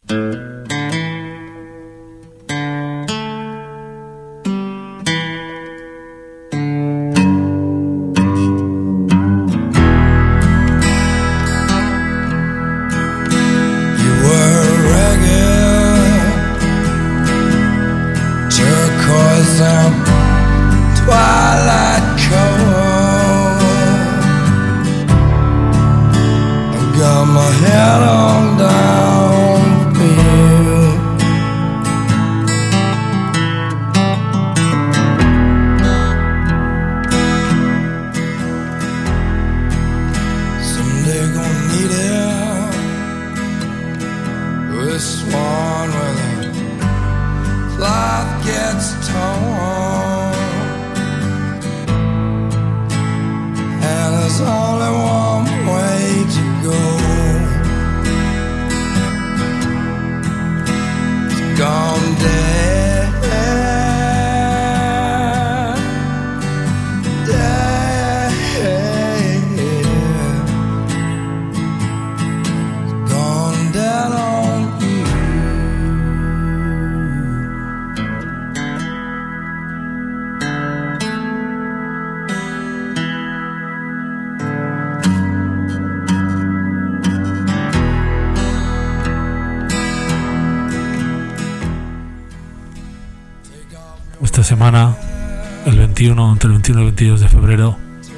Esta semana, entre el 21 y el 22 de febrero,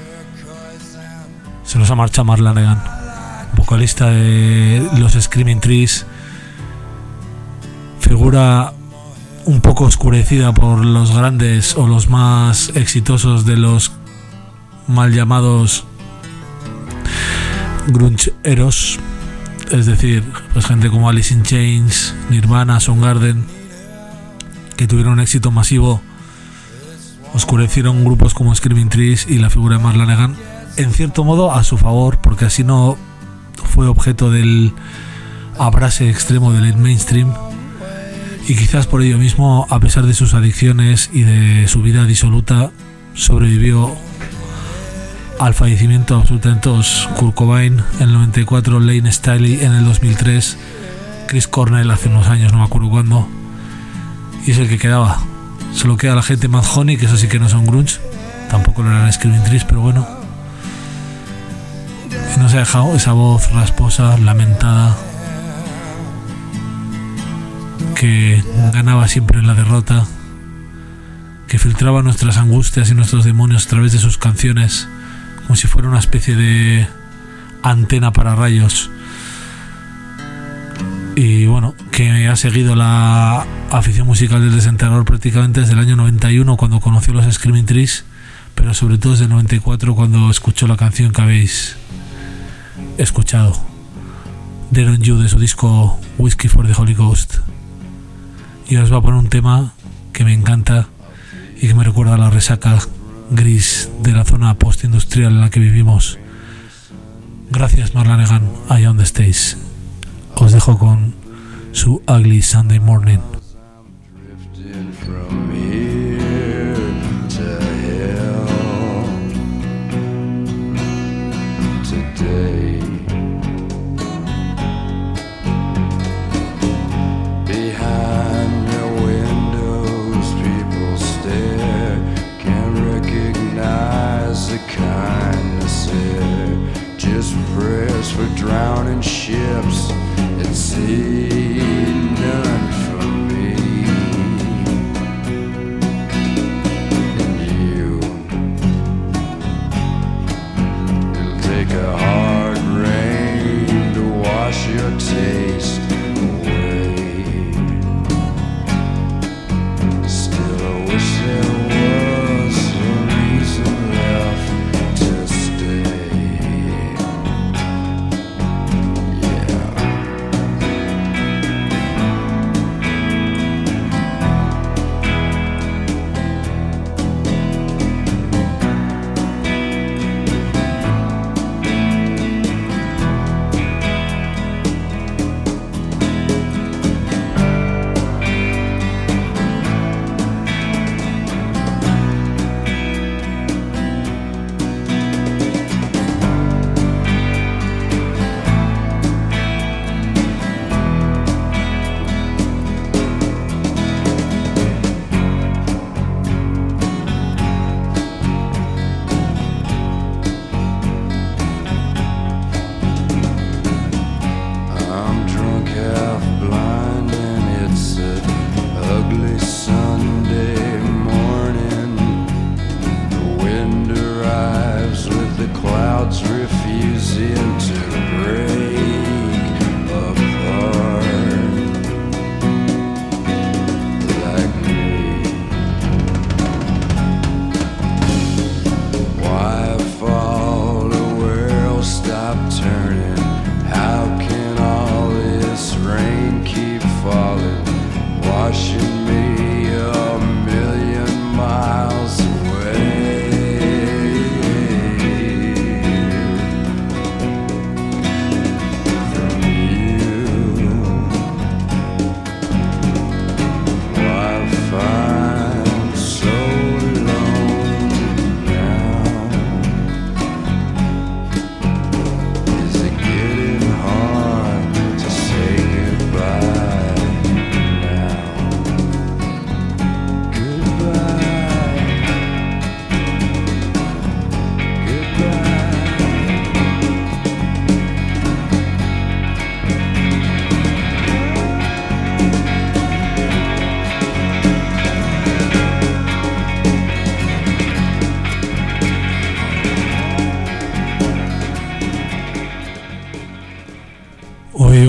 se nos ha marchado Mark Lanegan, vocalista de los Screaming Trees, figura un poco oscurecida por los grandes o los más exitosos de los mal llamados grungeeros, es decir, pues gente como Alice in Chains, Nirvana, Soundgarden, que tuvieron un éxito masivo, oscurecieron grupos como Screaming Trees y la figura de Mark Lanegan, en cierto modo a su favor, porque así no fue objeto del abrase extremo del mainstream, y quizás por ello mismo, a pesar de sus adicciones y de su vida disoluta, sobrevivió al fallecimiento absolutamente Kurt Cobain en el 94, Lane Staley en el 2003, Chris Cornell hace unos años, no me acuerdo cuándo, y es el que quedaba. Solo queda la gente Mad Honey, que eso sí que no son grunge, tampoco lo eran Screaming Trees, pero bueno, y nos ha dejado esa voz rasposa, lamentada, que ganaba siempre en la derrota, que filtraba nuestras angustias y nuestros demonios a través de sus canciones, como si fuera una especie de antena para rayos. Y bueno, que ha seguido la afición musical del desenterrador prácticamente desde el año 91, cuando conoció los Screaming Trees, pero sobre todo desde el 94, cuando escuchó la canción que habéis escuchado, Dead on You, de su disco Whiskey for the Holy Ghost. Y os voy a poner un tema que me encanta y que me recuerda a la resaca gris de la zona postindustrial en la que vivimos. Gracias, Mark Lanegan, allá donde estéis. Os dejo con su Ugly Sunday Morning. For drowning ships at sea, none for me. And you, it'll take a hard rain to wash your taste away. Still I wish there was a reason left to stay.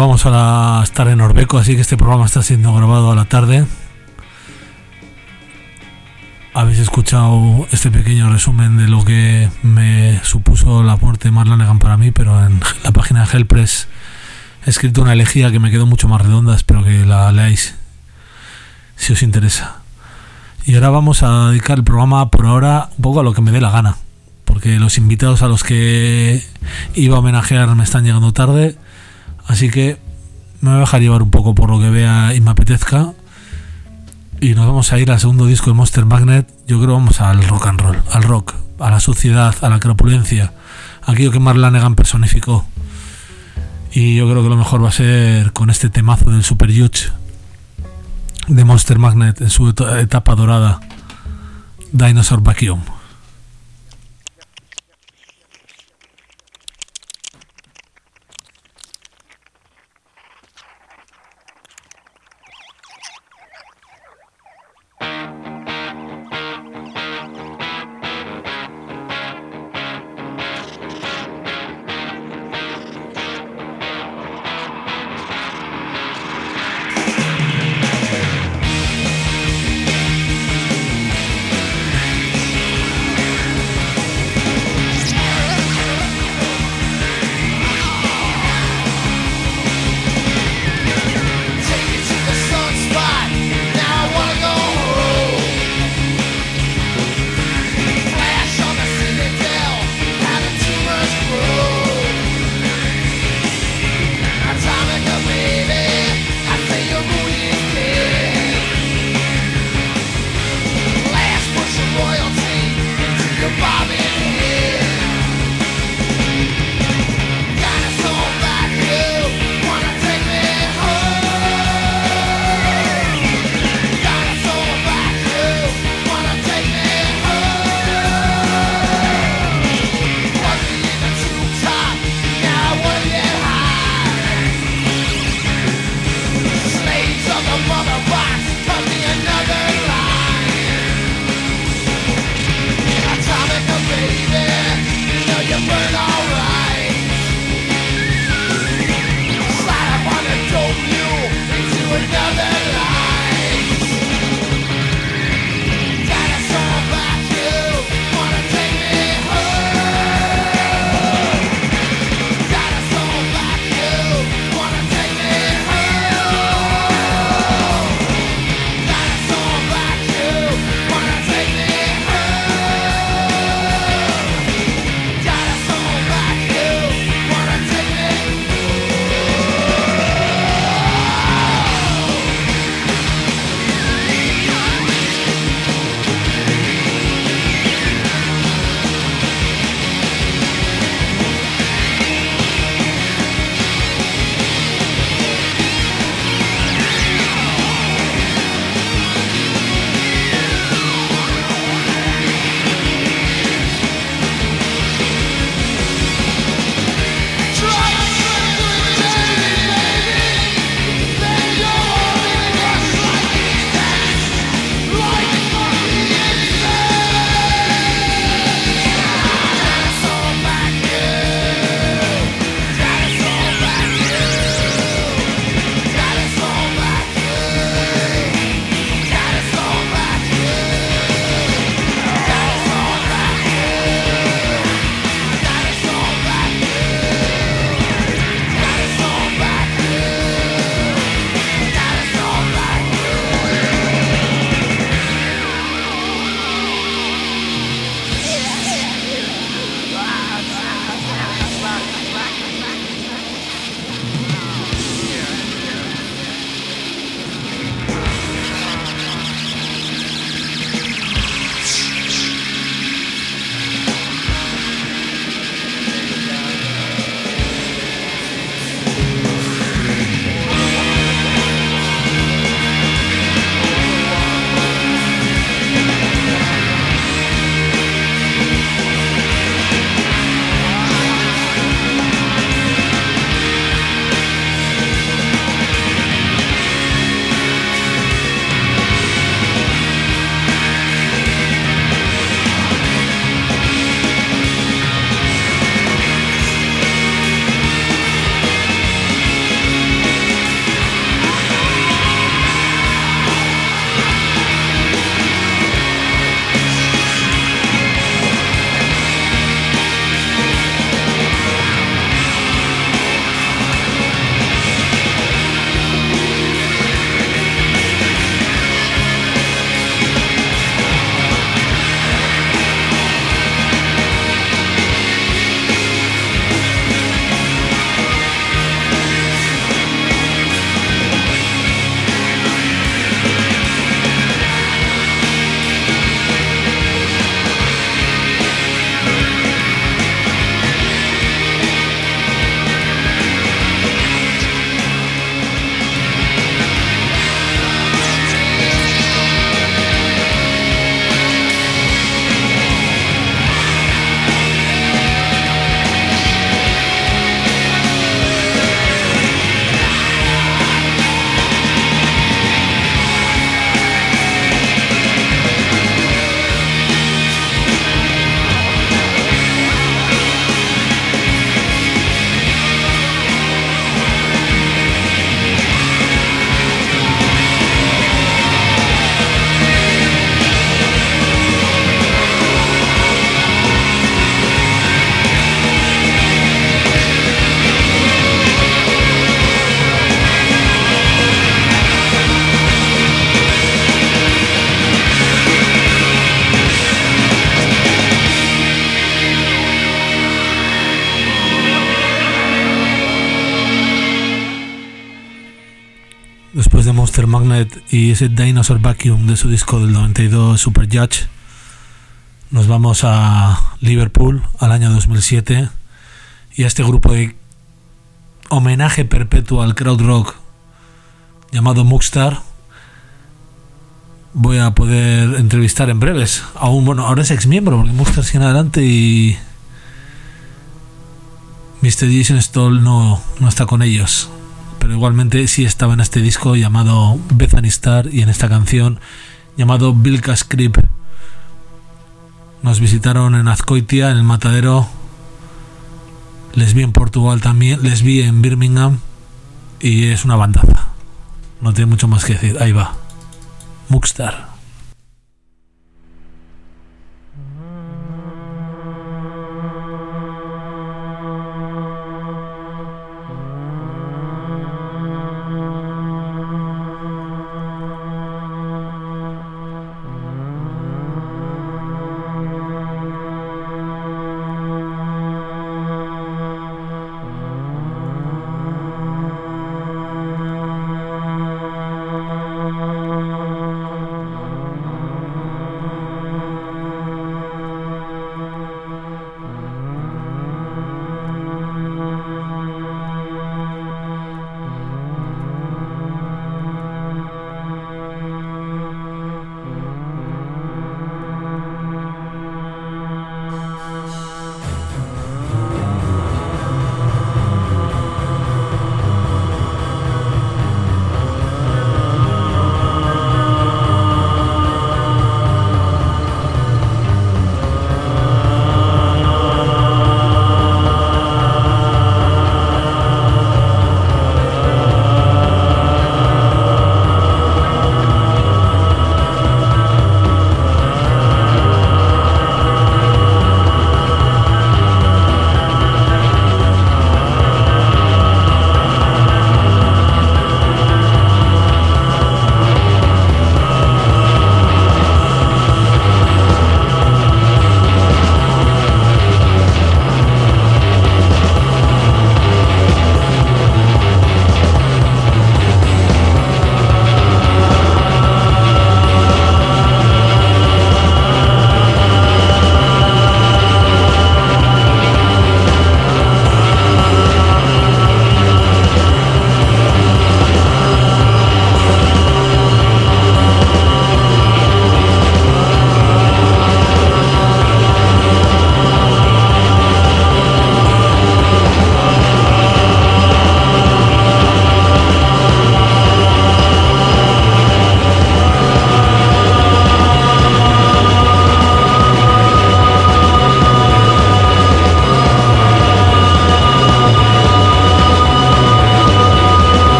vamos a estar en Orbeco, así que este programa está siendo grabado a la tarde. Habéis escuchado este pequeño resumen de lo que me supuso la muerte de Mark Lanegan para mí, pero en la página de Hellpress he escrito una elegía que me quedó mucho más redonda, espero que la leáis si os interesa. Y ahora vamos a dedicar el programa por ahora un poco a lo que me dé la gana, porque los invitados a los que iba a homenajear me están llegando tarde, así que me voy a dejar llevar un poco por lo que vea y me apetezca. Y nos vamos a ir al segundo disco de Monster Magnet. Yo creo que vamos al rock and roll, al rock, a la suciedad, a la crapulencia, aquello que Mark Lanegan personificó. Y yo creo que lo mejor va a ser con este temazo del Super Huge de Monster Magnet en su etapa dorada, Dinosaur Vacuum. Después de Monster Magnet y ese Dinosaur Vacuum de su disco del 92 Super Judge, nos vamos a Liverpool al año 2007 y a este grupo de homenaje perpetuo al krautrock llamado Mugstar. Voy a poder entrevistar en breves ahora es ex miembro, porque Mugstar sigue adelante y Mr. Jason Stoll no está con ellos, pero igualmente sí estaba en este disco llamado Bethany Star y en esta canción llamado Vilkas Creep. Nos visitaron en Azkoitia, en el Matadero, les vi en Portugal también, les vi en Birmingham y es una bandaza, no tiene mucho más que decir. Ahí va Mugstar.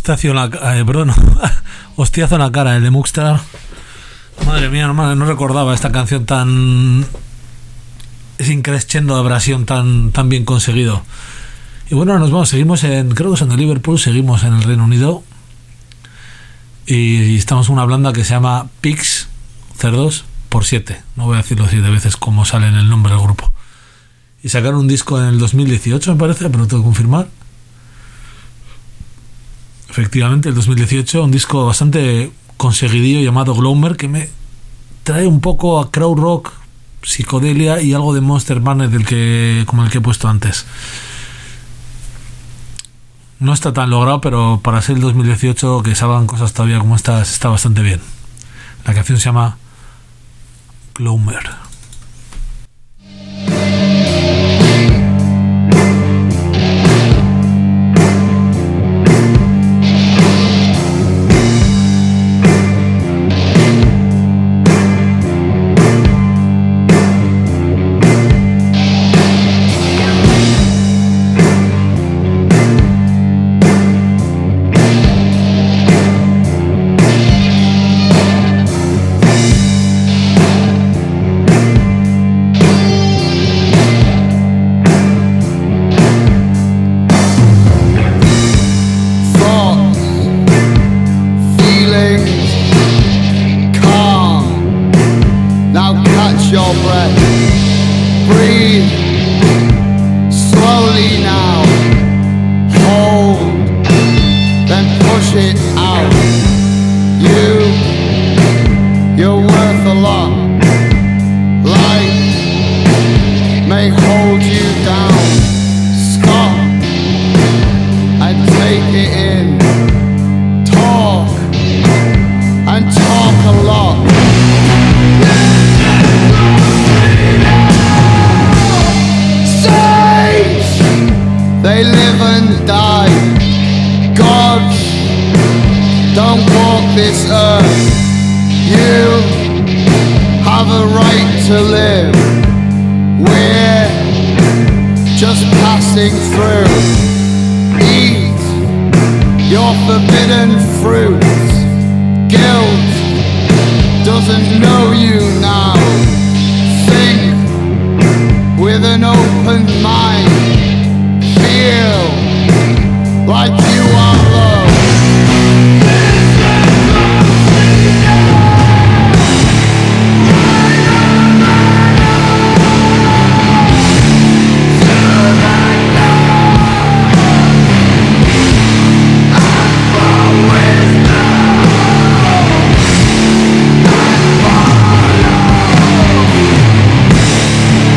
Hostiazo en la, perdón, hostiazo en la cara, el de Muxtar. Madre mía, no recordaba esta canción tan... Es increscendo de abrasión tan bien conseguido. Y bueno, nos vamos, seguimos creo que son de Liverpool, seguimos en el Reino Unido. Y estamos en una blanda que se llama Pigs, cerdos, por 7. No voy a decirlo 7 veces como sale en el nombre del grupo. Y sacaron un disco en el 2018, me parece, pero tengo que confirmar. Efectivamente, el 2018, un disco bastante conseguidillo llamado Glowmer, que me trae un poco a crowd rock, psicodelia y algo de Monster Madness como el que he puesto antes. No está tan logrado, pero para ser el 2018 que salgan cosas todavía como estas está bastante bien. La canción se llama Glowmer.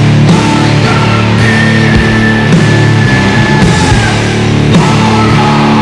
Oh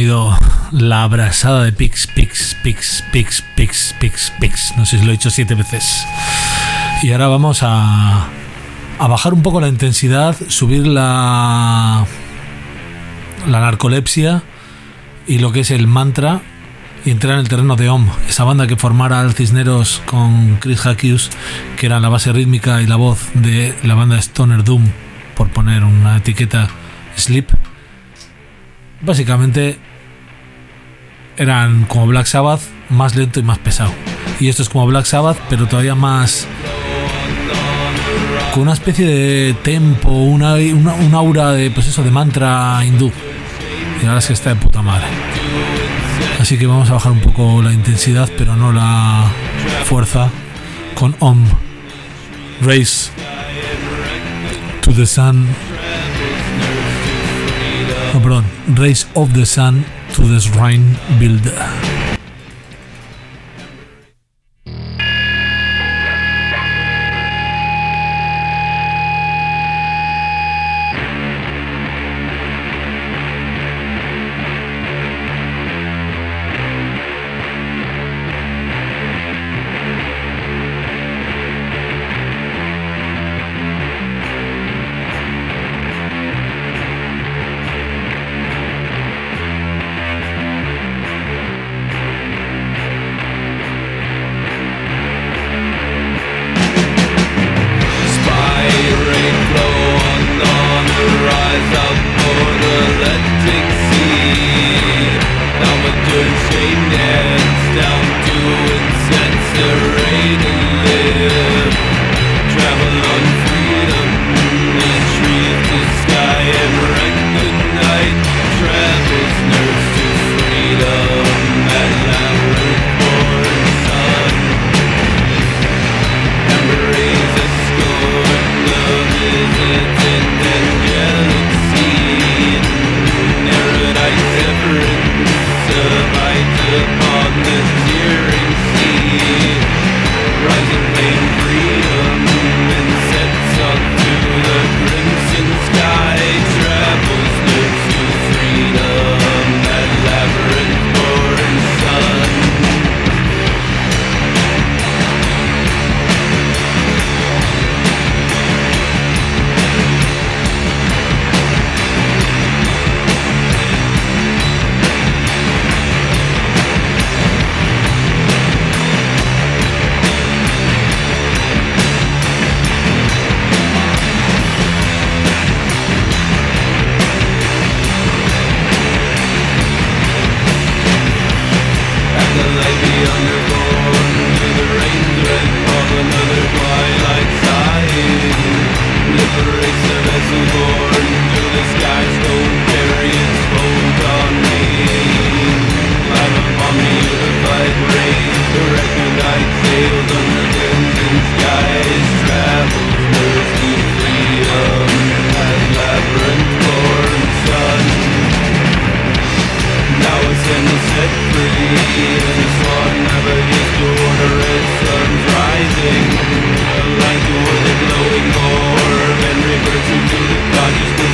sonido, la abrasada de Pix. No sé si lo he dicho 7 veces. Y ahora vamos a bajar un poco la intensidad, subir la narcolepsia y lo que es el mantra, y entrar en el terreno de Om, esa banda que formara al Cisneros con Chris Hackius, que era la base rítmica y la voz de la banda Stoner Doom, por poner una etiqueta Sleep. Básicamente eran como Black Sabbath, más lento y más pesado. Y esto es como Black Sabbath, pero todavía más, con una especie de tempo, una aura de, pues eso, de mantra hindú. Y la verdad es que está de puta madre. Así que vamos a bajar un poco la intensidad, pero no la fuerza, con Om, Race to the Sun. No, perdón, Race of the Sun to the Shrine Builder. Like the glowing orb and reverts into the consciousness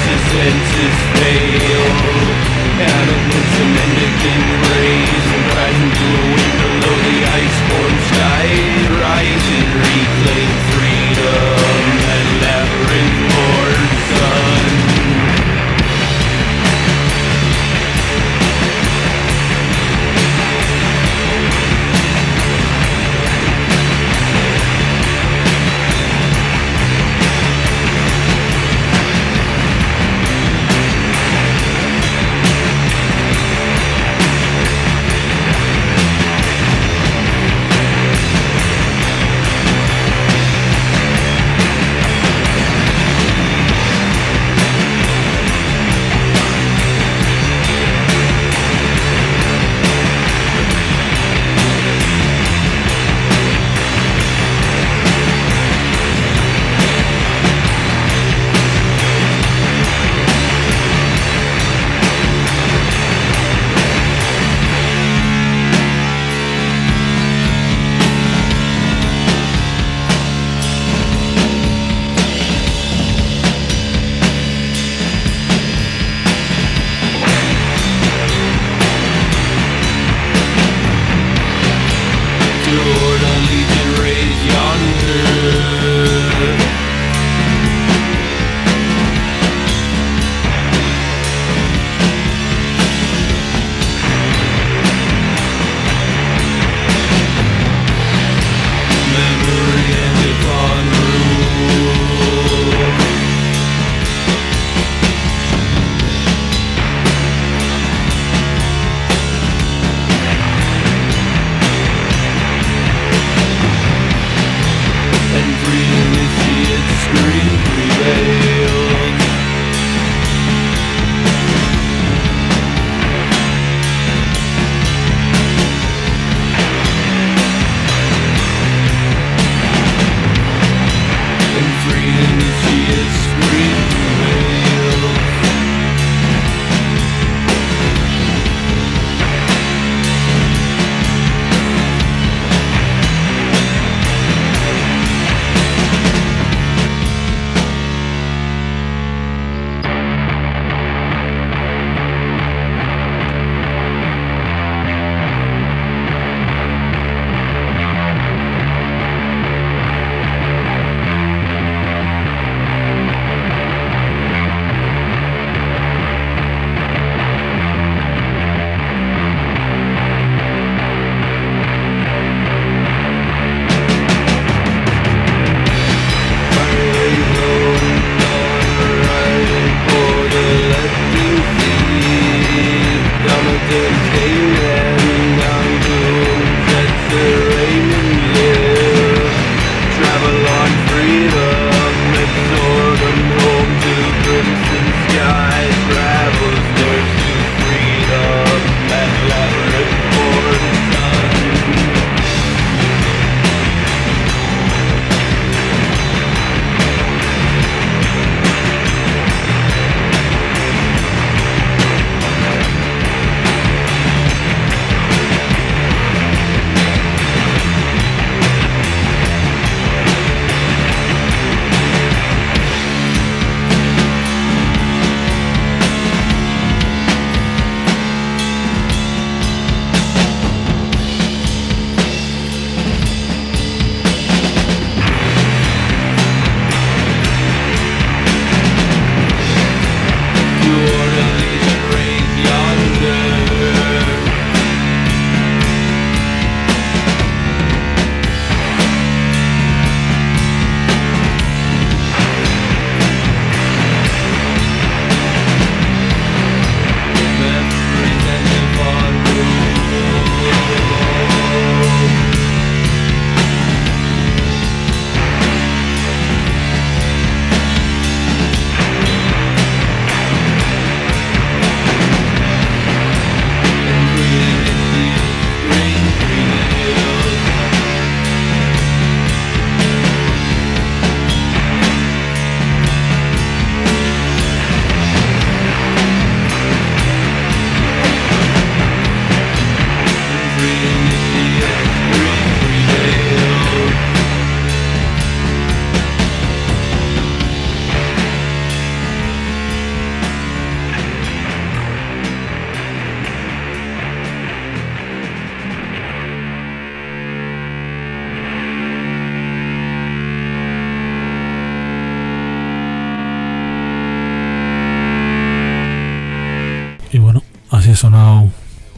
sonado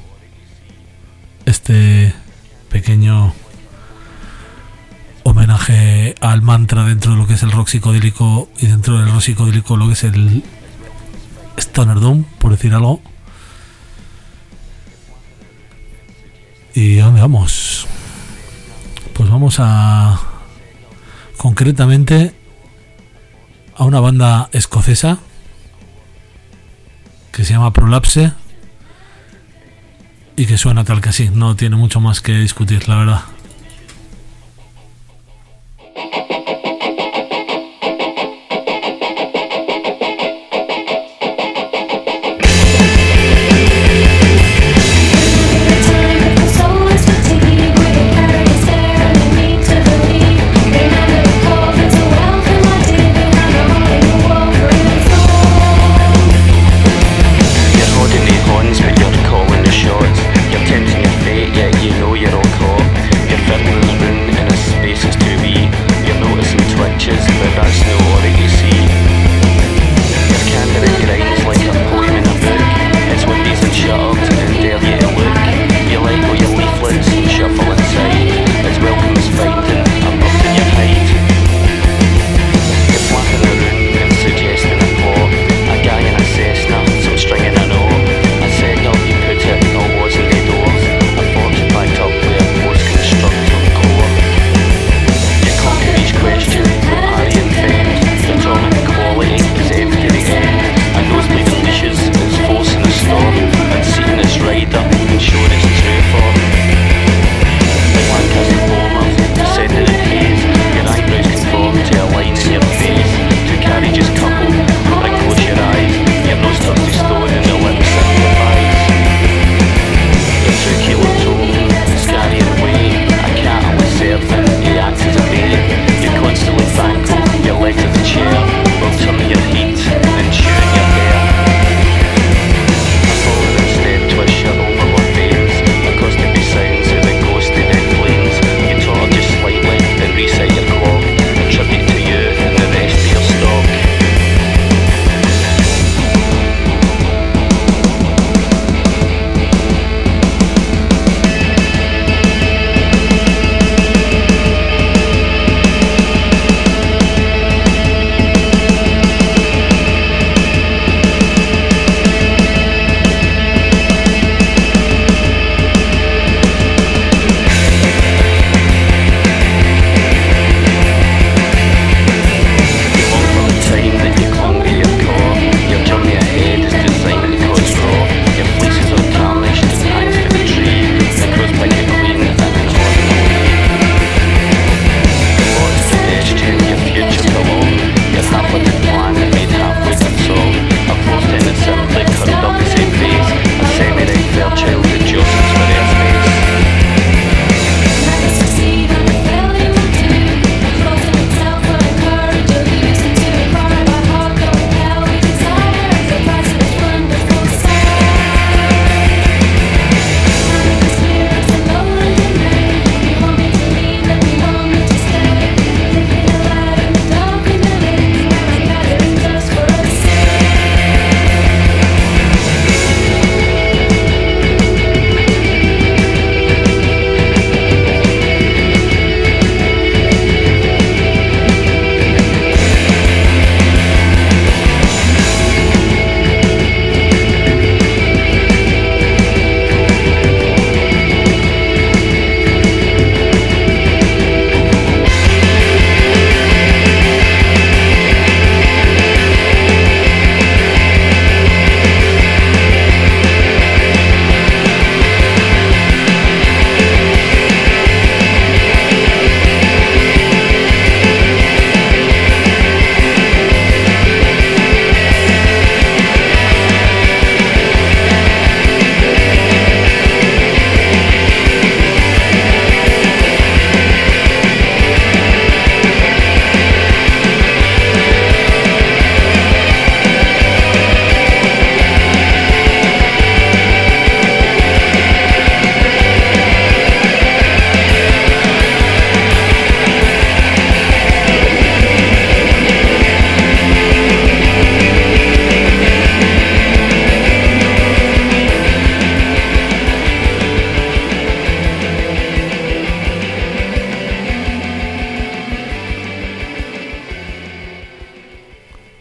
este pequeño homenaje al mantra dentro de lo que es el rock psicodélico y dentro del rock psicodélico lo que es el Stoner Doom, por decir algo. ¿Y a dónde vamos? Pues vamos concretamente a una banda escocesa que se llama Prolapse y que suena tal que así, no tiene mucho más que discutir, la verdad. Tempting your fate, yet you know you're all caught. You're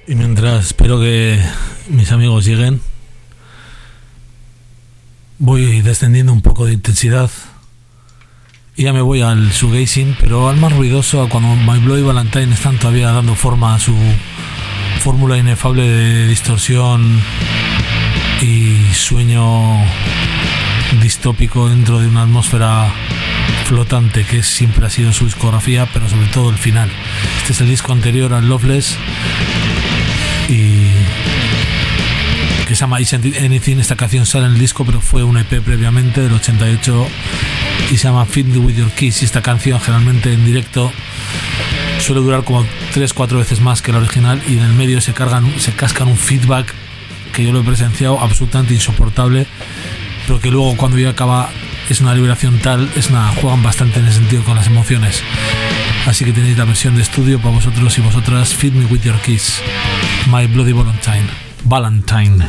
Y mientras espero que mis amigos lleguen, voy descendiendo un poco de intensidad y ya me voy al shoegazing, pero al más ruidoso, a cuando My Bloody Valentine están todavía dando forma a su fórmula inefable de distorsión y sueño distópico dentro de una atmósfera flotante que siempre ha sido su discografía, pero sobre todo el final. Este es el disco anterior al Loveless y que se llama Isn't Anything. Esta canción sale en el disco, pero fue un EP previamente del 88 y se llama Feed Me With Your Kiss. Y esta canción generalmente en directo suele durar como 3-4 veces más que la original, y en el medio se cascan un feedback que yo lo he presenciado absolutamente insoportable, pero que luego cuando ya acaba es una liberación tal, juegan bastante en ese sentido con las emociones. Así que tenéis la versión de estudio para vosotros y vosotras. Feed Me With Your Kiss, My Bloody Valentine.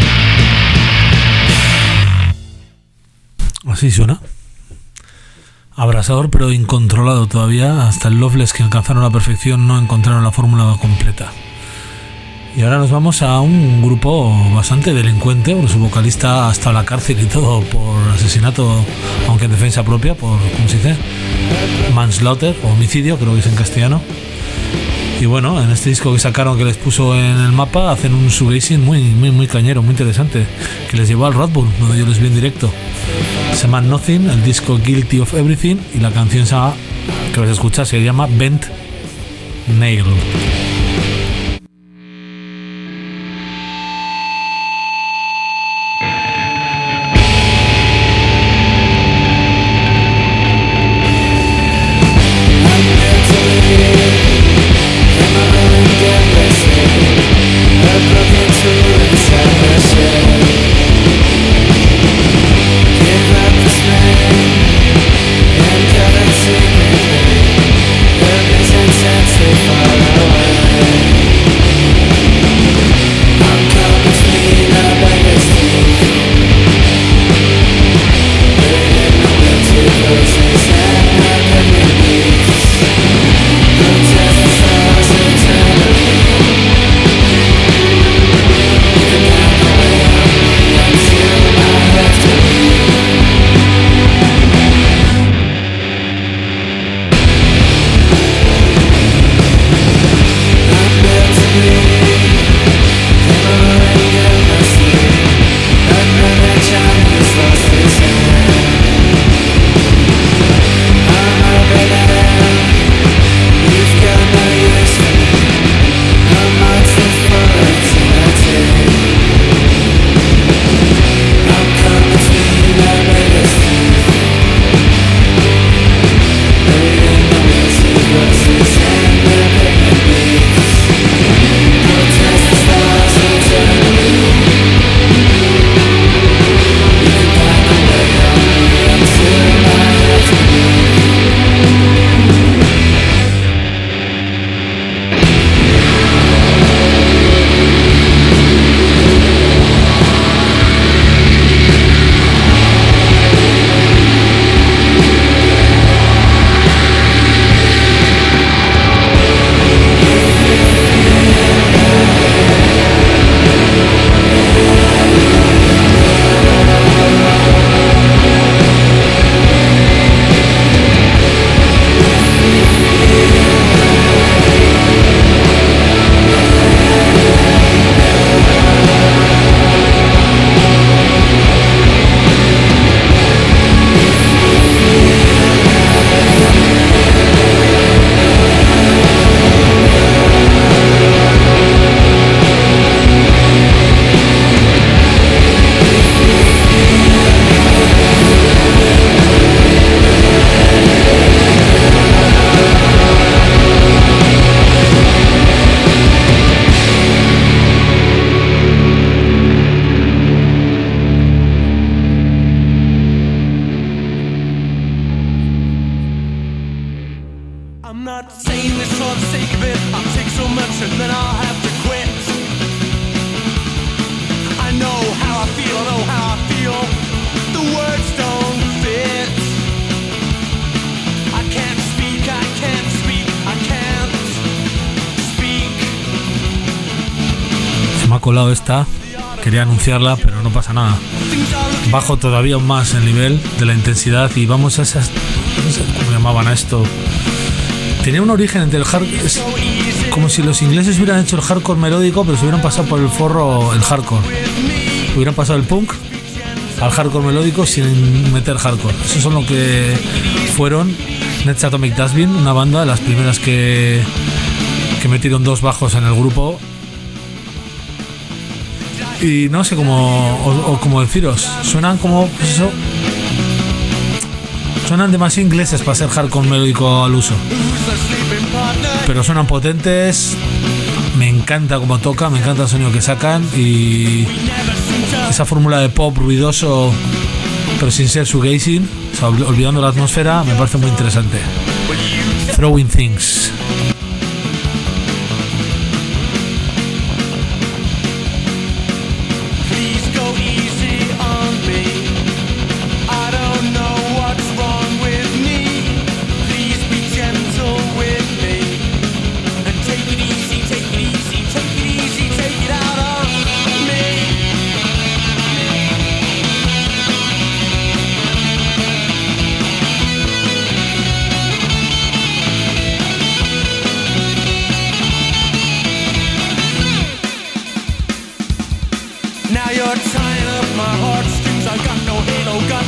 Así suena. Abrasador pero incontrolado todavía. Hasta el Loveless, que alcanzaron la perfección, no encontraron la fórmula completa. Y ahora nos vamos a un grupo bastante delincuente, porque su vocalista ha estado en la cárcel y todo por asesinato, aunque en defensa propia, por, ¿cómo se dice? Manslaughter, o homicidio, creo que es en castellano. Y bueno, en este disco que sacaron, que les puso en el mapa, hacen un shoegazing muy cañero, muy interesante, que les llevó al Red Bull, donde yo les vi en directo. Se llama Nothing, el disco Guilty of Everything, y la canción que vais a escuchar se llama Bent Nail. Colado esta, quería anunciarla, pero no pasa nada. Bajo todavía más el nivel de la intensidad y vamos a esas, no sé cómo llamaban a esto. Tenía un origen entre el hardcore, es como si los ingleses hubieran hecho el hardcore melódico, pero se hubieran pasado por el forro el hardcore. Hubieran pasado el punk al hardcore melódico sin meter hardcore. Eso son lo que fueron Ned's Atomic Dustbin, una banda de las primeras que metieron dos bajos en el grupo. Y no sé cómo deciros, suenan como pues eso, suenan demasiado ingleses para ser hardcore melódico al uso, pero suenan potentes. Me encanta cómo toca, me encanta el sonido que sacan y esa fórmula de pop ruidoso pero sin ser shoegazing, o sea, olvidando la atmósfera, me parece muy interesante. Throwing Things. Easy on me. I don't know what's wrong with me.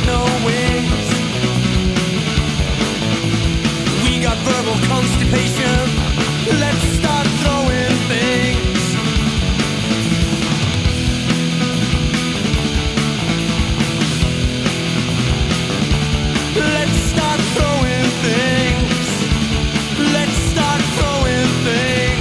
no wings. We got verbal constipation. Let's start throwing things. Let's start throwing things. Let's start throwing things.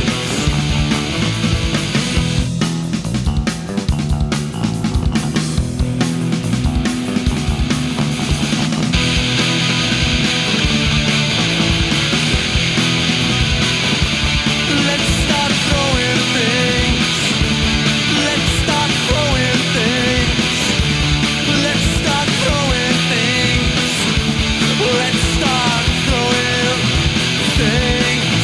Let's start throwing things. Let's start throwing things. Let's start throwing things. Let's start throwing things.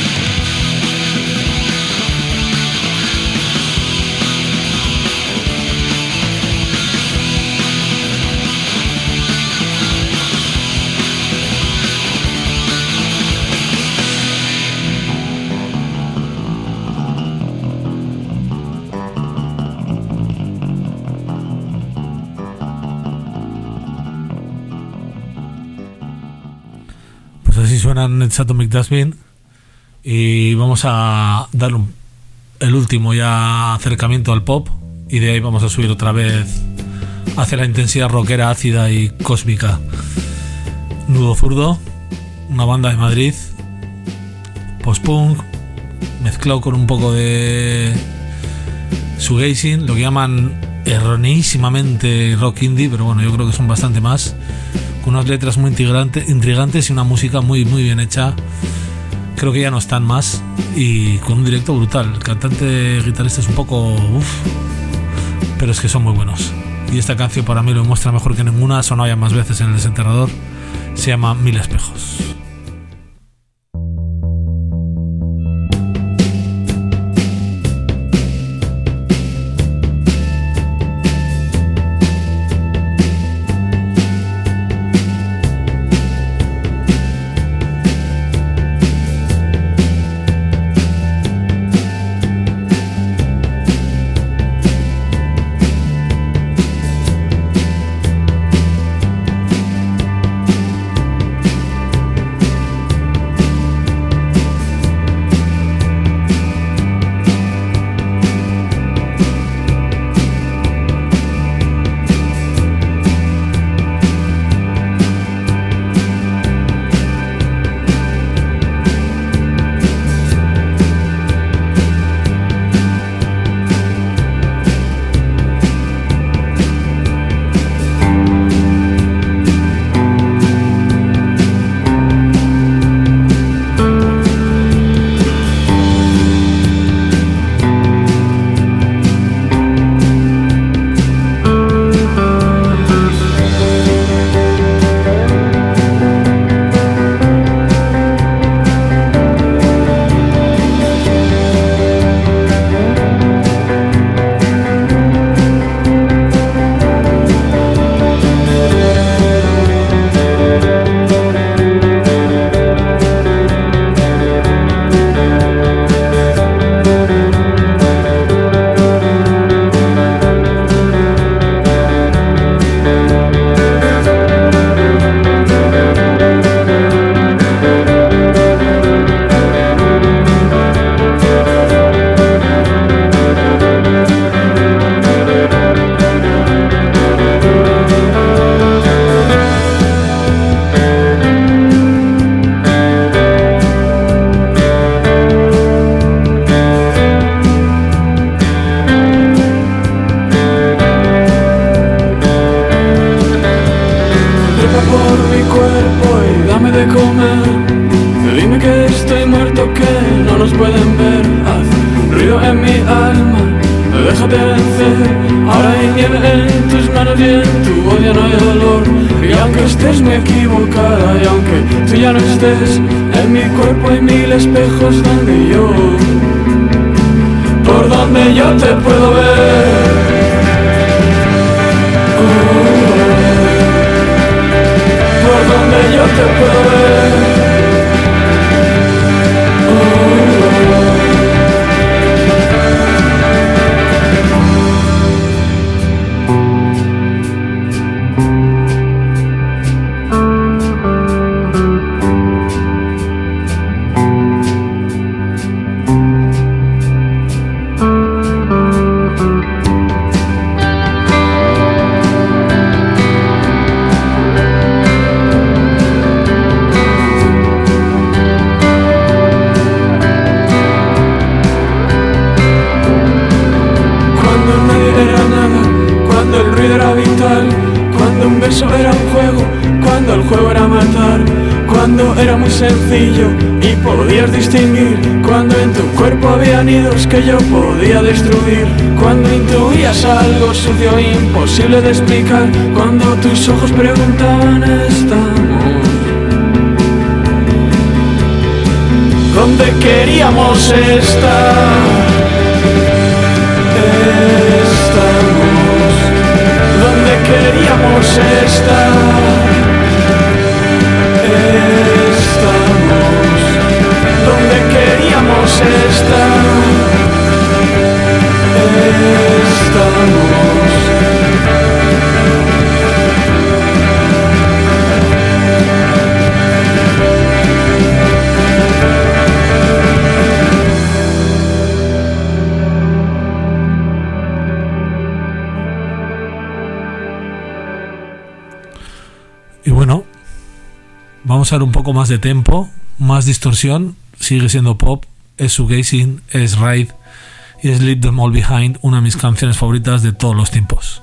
Pues así suenan Ned's Atomic Dustbin y vamos a dar el último ya acercamiento al pop y de ahí vamos a subir otra vez hacia la intensidad rockera ácida y cósmica. Nudo Zurdo, una banda de Madrid, post-punk mezclado con un poco de shoegazing, lo que llaman erroneísimamente rock indie, pero bueno, yo creo que son bastante más, con unas letras muy intrigantes y una música muy muy bien hecha. Creo que ya no están más y con un directo brutal. El cantante guitarrista es un poco pero es que son muy buenos. Y esta canción para mí lo muestra mejor que ninguna, sonaba ya más veces en El Desenterrador. Se llama Mil Espejos. En mi cuerpo hay mil espejos donde yo, por donde yo te puedo ver. Por donde yo te puedo ver. era muy sencillo y podías distinguir cuando en tu cuerpo había nidos que yo podía destruir. Cuando intuías algo sucio e imposible de explicar, cuando tus ojos preguntaban ¿estamos? ¿Dónde queríamos estar? Estamos donde queríamos estar. Estamos donde queríamos estar. Estamos. Y bueno, vamos a ver un poco más de tempo, más distorsión. Sigue siendo pop, es shoegazing, es ride y es Leave Them All Behind, una de mis canciones favoritas de todos los tiempos.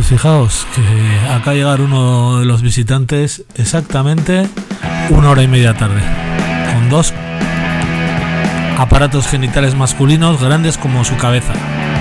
fijaos que acá llegar uno de los visitantes exactamente 1 hora y media tarde, con 2 aparatos genitales masculinos grandes como su cabeza.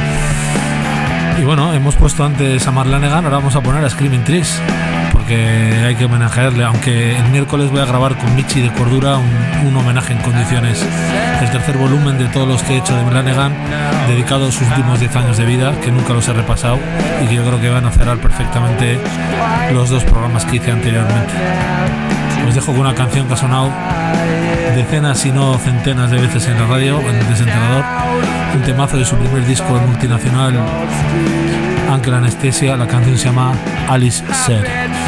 Y bueno, hemos puesto antes a Mark Lanegan, ahora vamos a poner a Screaming Trees, porque hay que homenajearle, aunque el miércoles voy a grabar con Michi de Cordura un homenaje en condiciones, el tercer volumen de todos los que he hecho de Lanegan, dedicado a sus últimos 10 años de vida, que nunca los he repasado y que yo creo que van a cerrar perfectamente los 2 programas que hice anteriormente. Os dejo con una canción que ha sonado decenas si no centenas de veces en la radio, en el Desenterrador, un temazo de su primer disco de Multinacional, Uncle Anesthesia. La canción se llama Alice Said.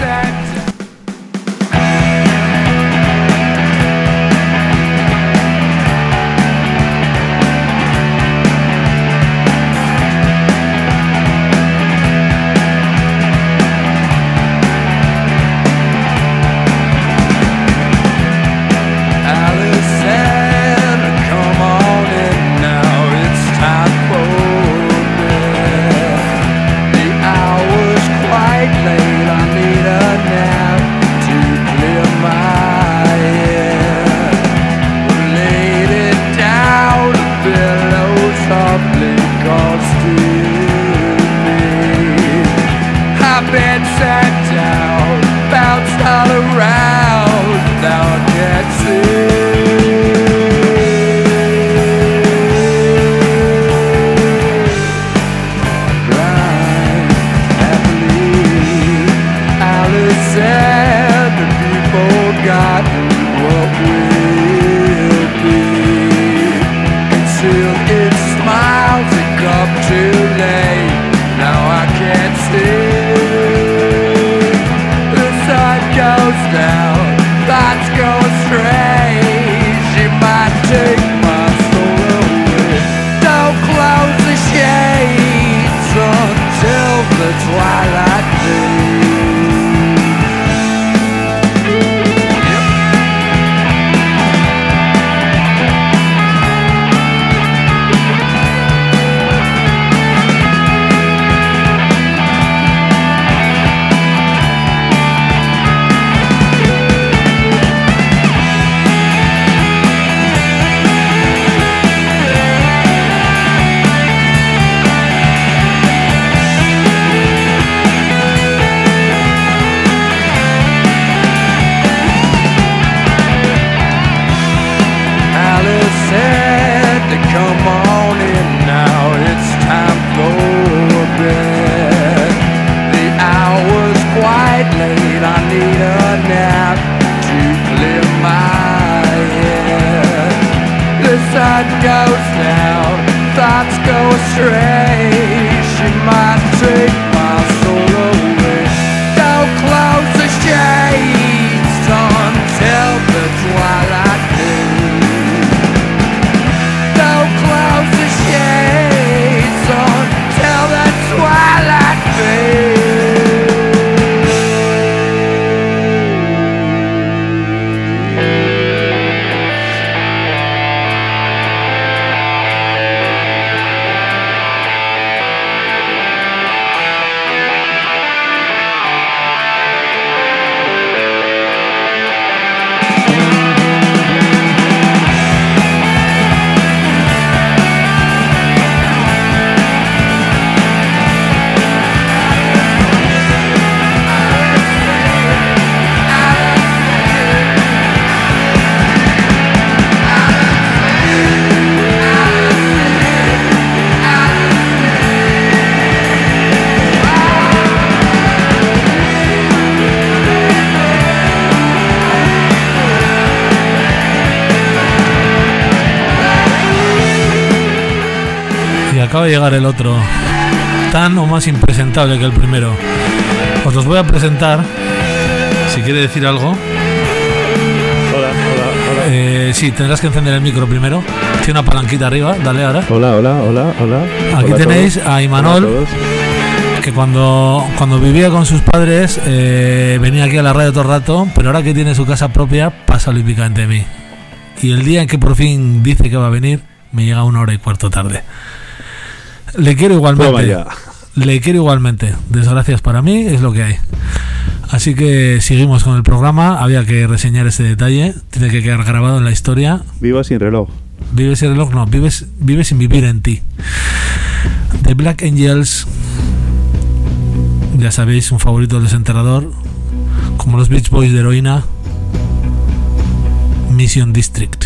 Acaba de llegar el otro, tan o más impresentable que el primero. Os los voy a presentar, si quiere decir algo. Hola. Sí, tendrás que encender el micro primero. Tiene una palanquita arriba, dale ahora. Hola. Aquí tenéis a Imanol, que cuando vivía con sus padres venía aquí a la radio todo el rato, pero ahora que tiene su casa propia pasa olímpicamente de mí. Y el día en que por fin dice que va a venir, me llega 1 hora y cuarto tarde. Le quiero igualmente. le quiero igualmente. Desgracias para mí, es lo que hay. Así que seguimos con el programa. Había que reseñar este detalle. Tiene que quedar grabado en la historia. Viva sin reloj. Vives sin reloj, no, vives sin vivir en ti. The Black Angels, ya sabéis, un favorito del desenterrador, como los Beach Boys de heroína. Mission District.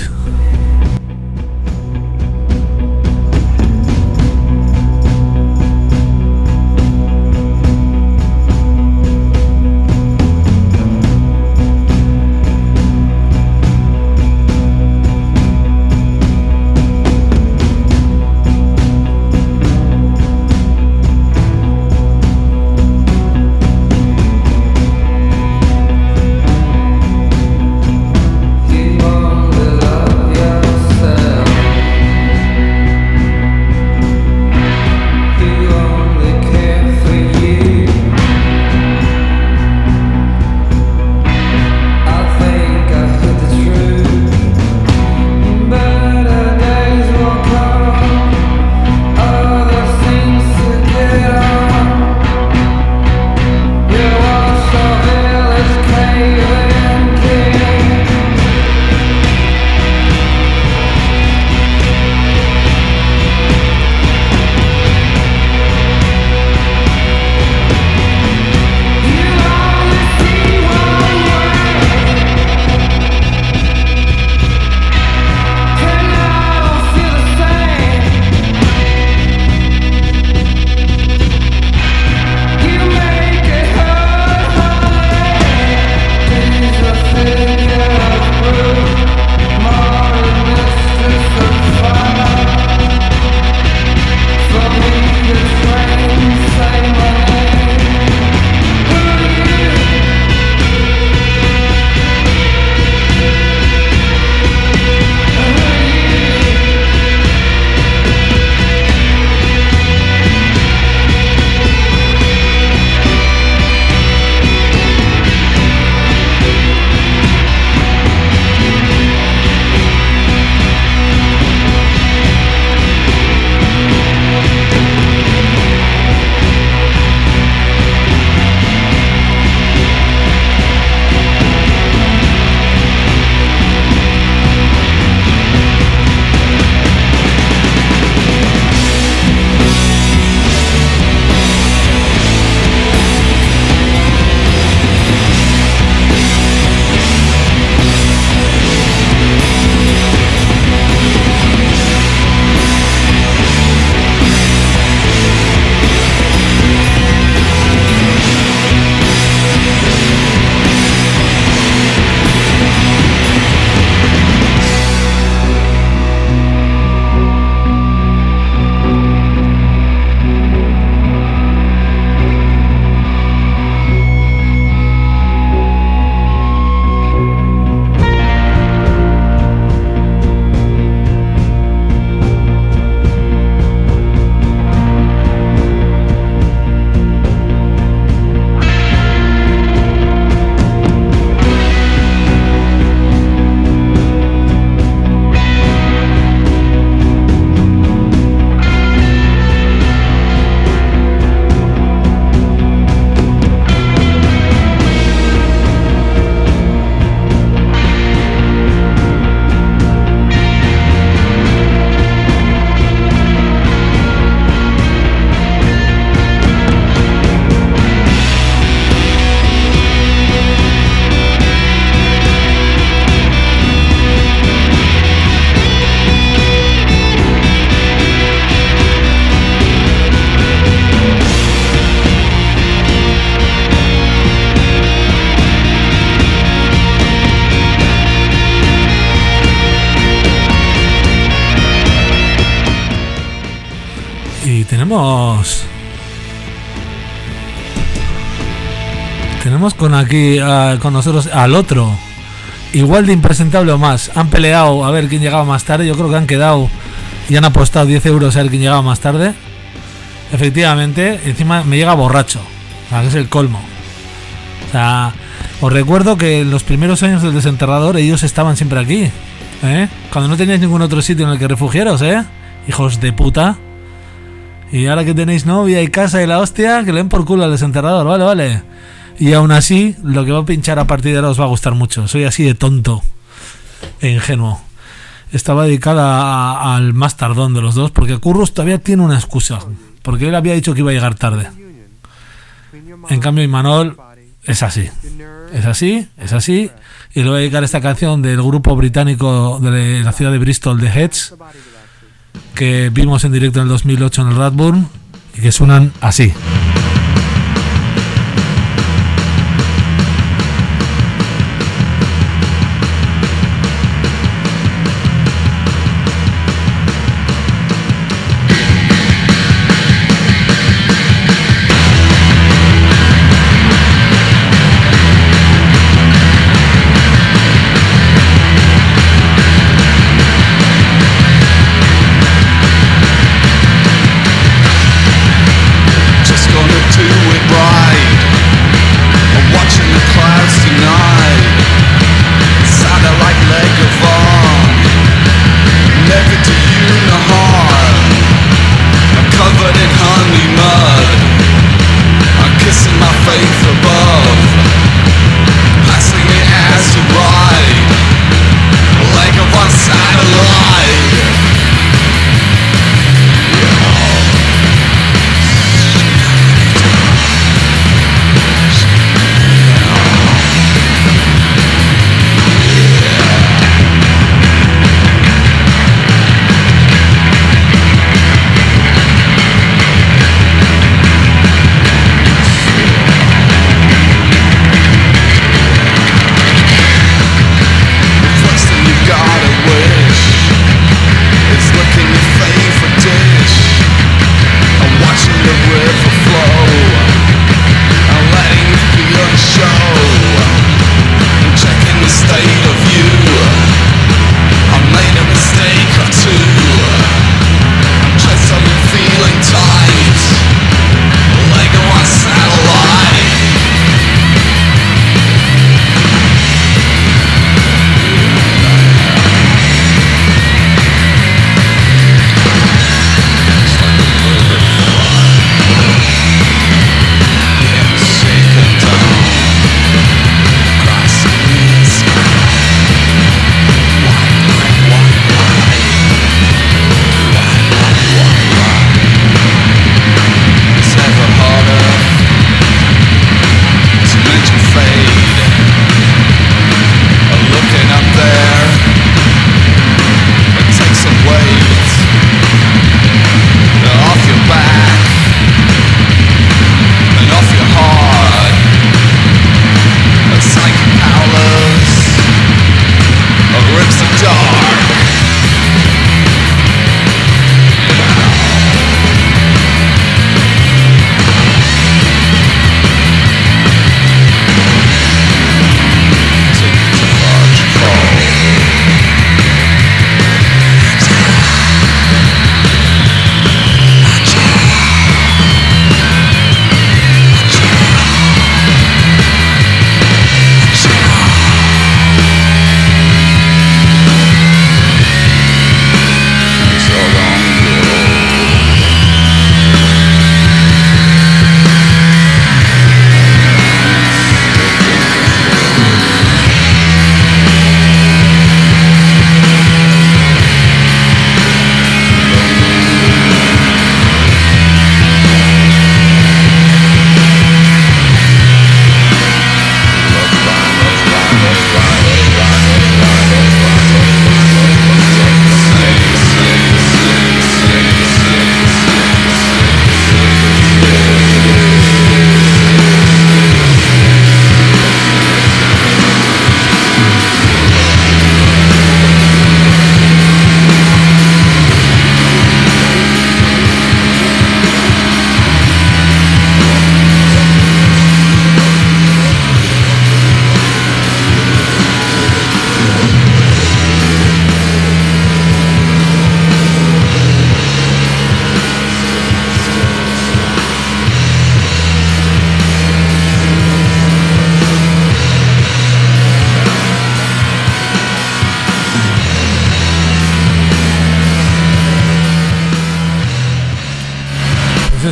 Tenemos con aquí con nosotros al otro, igual de impresentable o más. Han peleado a ver quién llegaba más tarde. Yo creo que han quedado y han apostado 10 euros a ver quién llegaba más tarde. Efectivamente, encima me llega borracho, o sea, que es el colmo. O sea, os recuerdo que en los primeros años del desenterrador ellos estaban siempre aquí, cuando no teníais ningún otro sitio en el que refugiaros, hijos de puta. Y ahora que tenéis novia y casa y la hostia, que le den por culo al desenterrador, vale. Y aún así, lo que va a pinchar a partir de ahora os va a gustar mucho. Soy así de tonto e ingenuo. Estaba dedicada al más tardón de los dos, porque Currus todavía tiene una excusa, porque él había dicho que iba a llegar tarde. En cambio, Imanol es así. Y le voy a dedicar esta canción del grupo británico de la ciudad de Bristol, The Heads, que vimos en directo en el 2008 en el Radburn, y que suenan así. Just go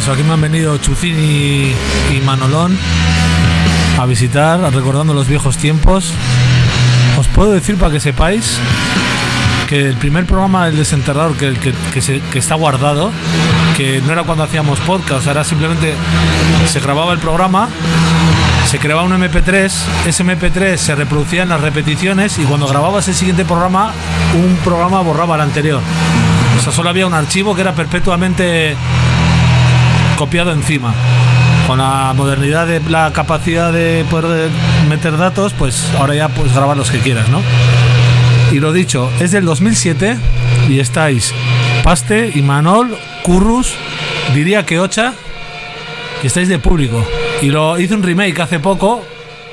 eso, aquí me han venido Chucín y Manolón a visitar, recordando los viejos tiempos. Os puedo decir, para que sepáis, que el primer programa del Desenterrador que está guardado, que no era cuando hacíamos podcast, era simplemente se grababa el programa, se creaba un MP3, ese MP3 se reproducía en las repeticiones y cuando grababas el siguiente programa, un programa borraba el anterior. O sea, solo había un archivo que era perpetuamente copiado encima. Con la modernidad de la capacidad de poder meter datos, pues ahora ya puedes grabar los que quieras, ¿no? Y lo dicho, es del 2007 y estáis Paste, Imanol, Currus, diría que Ocha, y estáis de público. Y lo hice un remake hace poco.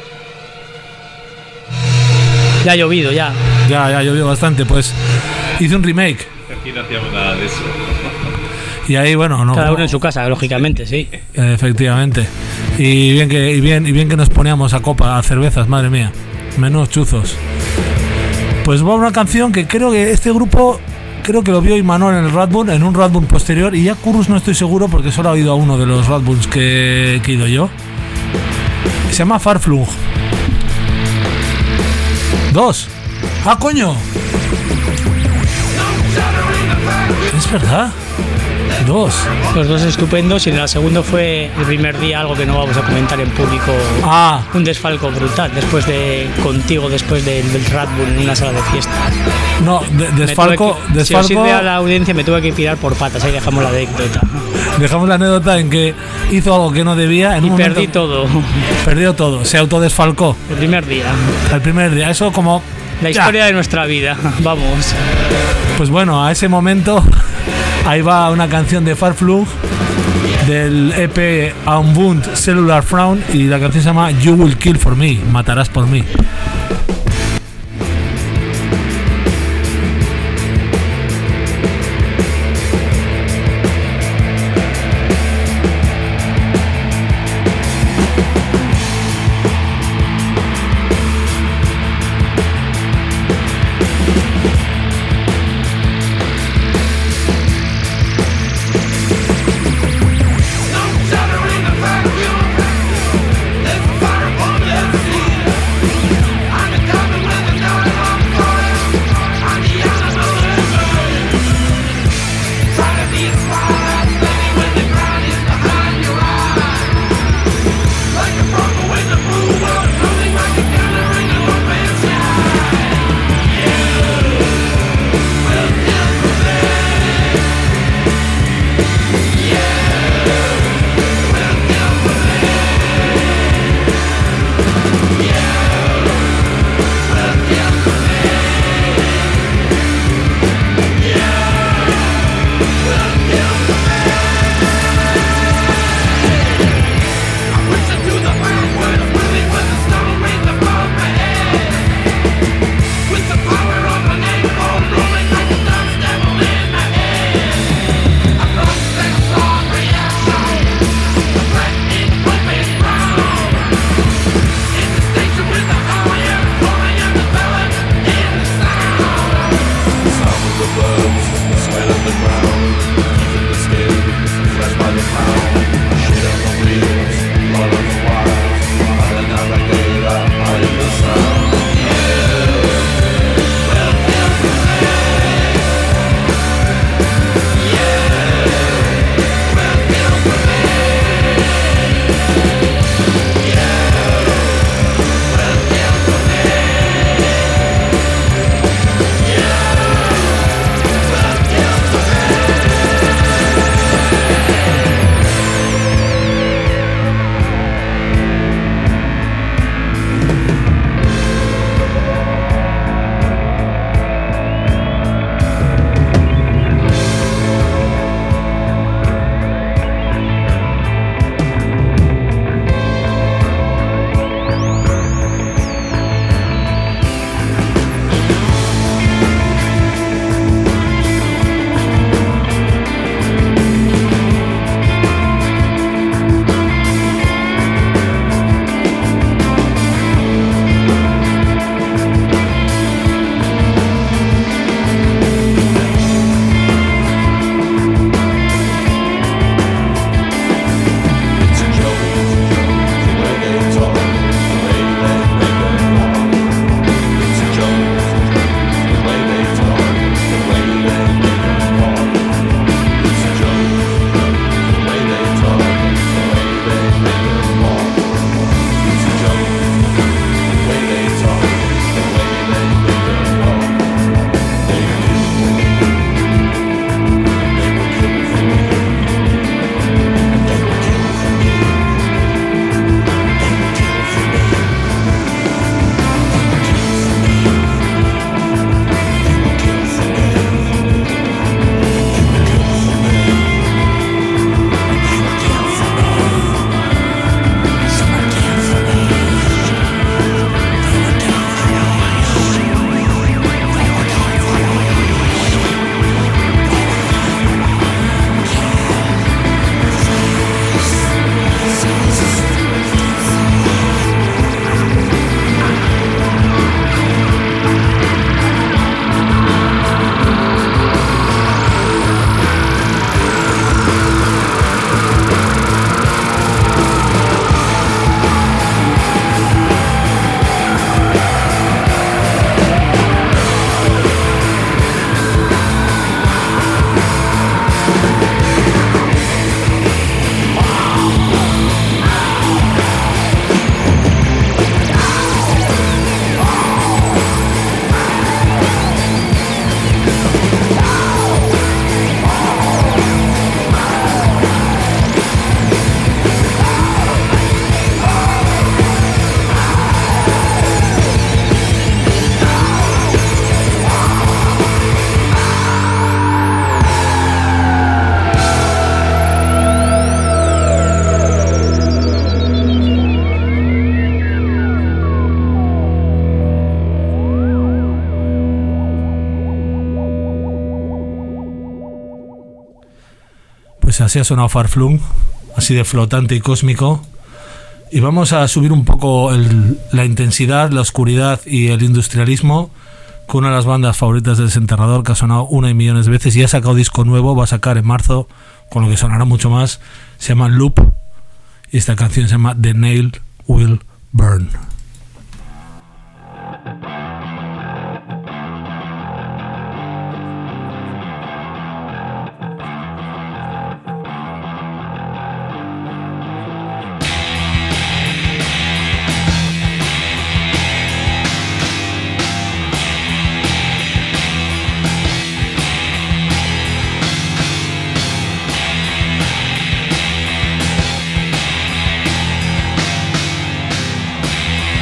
Ya ha llovido, ya. Ya llovió bastante, pues hice un remake. Aquí no hacíamos nada de eso. Y ahí, bueno, no. Cada uno en su casa, lógicamente, sí. Efectivamente. Y bien que nos poníamos a copa, a cervezas, madre mía. Menos chuzos. Pues va una canción que creo que este grupo, creo que lo vio Imanol en el Radburn, en un Radburn posterior, y ya Currus no estoy seguro porque solo ha oído a uno de los Radburns que he ido yo. Se llama Farflung 2. ¡Ah, coño! Es verdad. 2. Los dos estupendos, y en el segundo fue el primer día, algo que no vamos a comentar en público. Ah. Un desfalco brutal después del Radburn en una sala de fiesta. No, desfalco. Si os sirve a la audiencia, me tuve que pirar por patas. Ahí dejamos la anécdota. Dejamos la anécdota en que hizo algo que no debía. En y un perdí todo. Perdió todo. Se autodesfalcó. El primer día. Eso como... La historia de nuestra vida. Vamos. Pues bueno, a ese momento... Ahí va una canción de Farflung del EP Unbound Cellular Frown y la canción se llama You Will Kill For Me, matarás por mí. I'm Pues así ha sonado Far-Flung, así de flotante y cósmico. Y vamos a subir un poco la intensidad, la oscuridad y el industrialismo con una de las bandas favoritas del Desenterrador, que ha sonado una y millones de veces y ha sacado disco nuevo, va a sacar en marzo, con lo que sonará mucho más. Se llama Loop y esta canción se llama The Nail Will Burn. Thank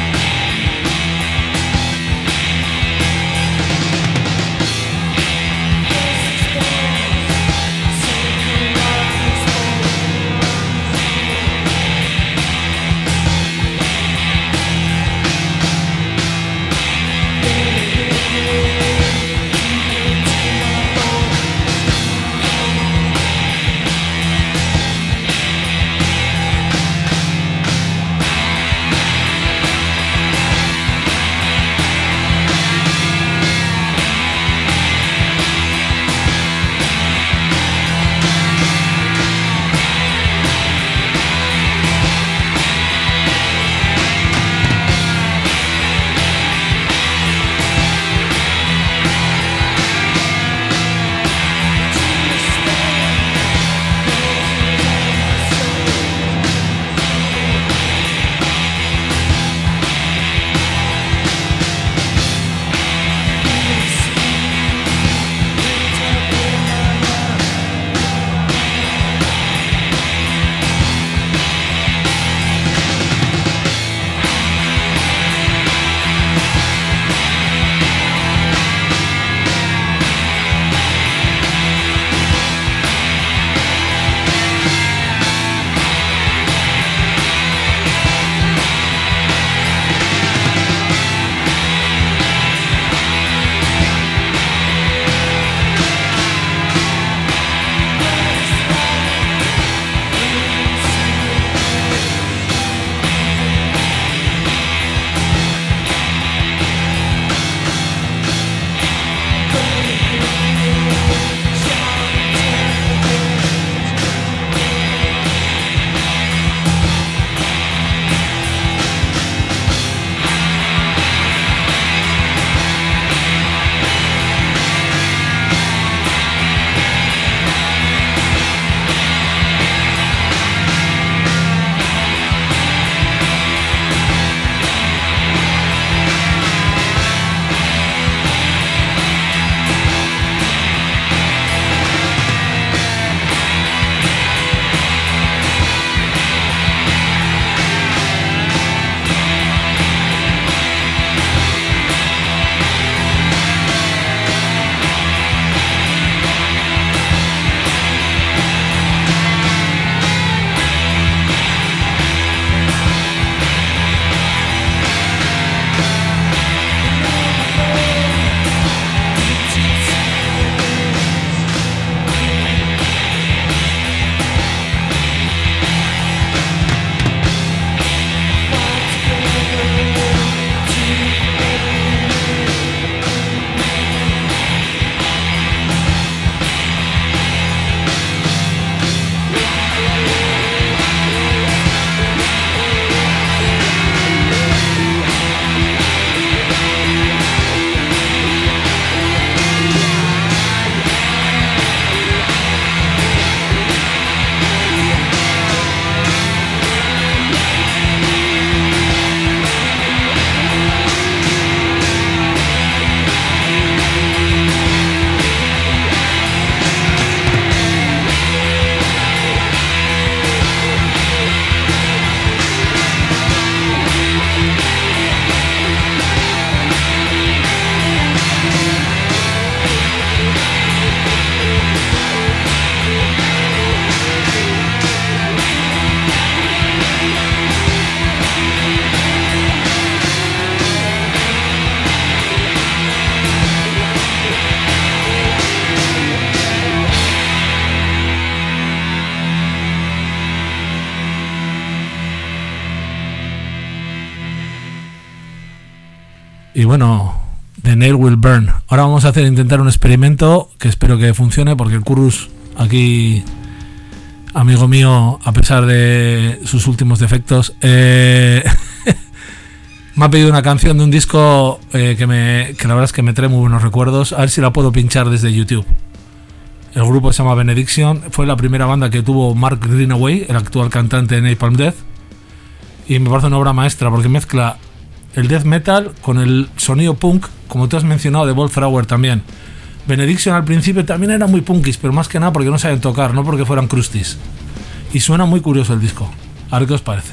Y bueno, The Nail Will Burn. Ahora vamos a intentar un experimento que espero que funcione, porque el Currus aquí, amigo mío, a pesar de sus últimos defectos, me ha pedido una canción de un disco que la verdad es que me trae muy buenos recuerdos. A ver si la puedo pinchar desde YouTube. El grupo se llama Benediction. Fue la primera banda que tuvo Mark Greenaway, el actual cantante de Napalm Death, y me parece una obra maestra porque mezcla el death metal con el sonido punk, como tú has mencionado, de Wallflower también. Benediction al principio también era muy punkis, pero más que nada porque no saben tocar, no porque fueran crusties. Y suena muy curioso el disco. A ver qué os parece.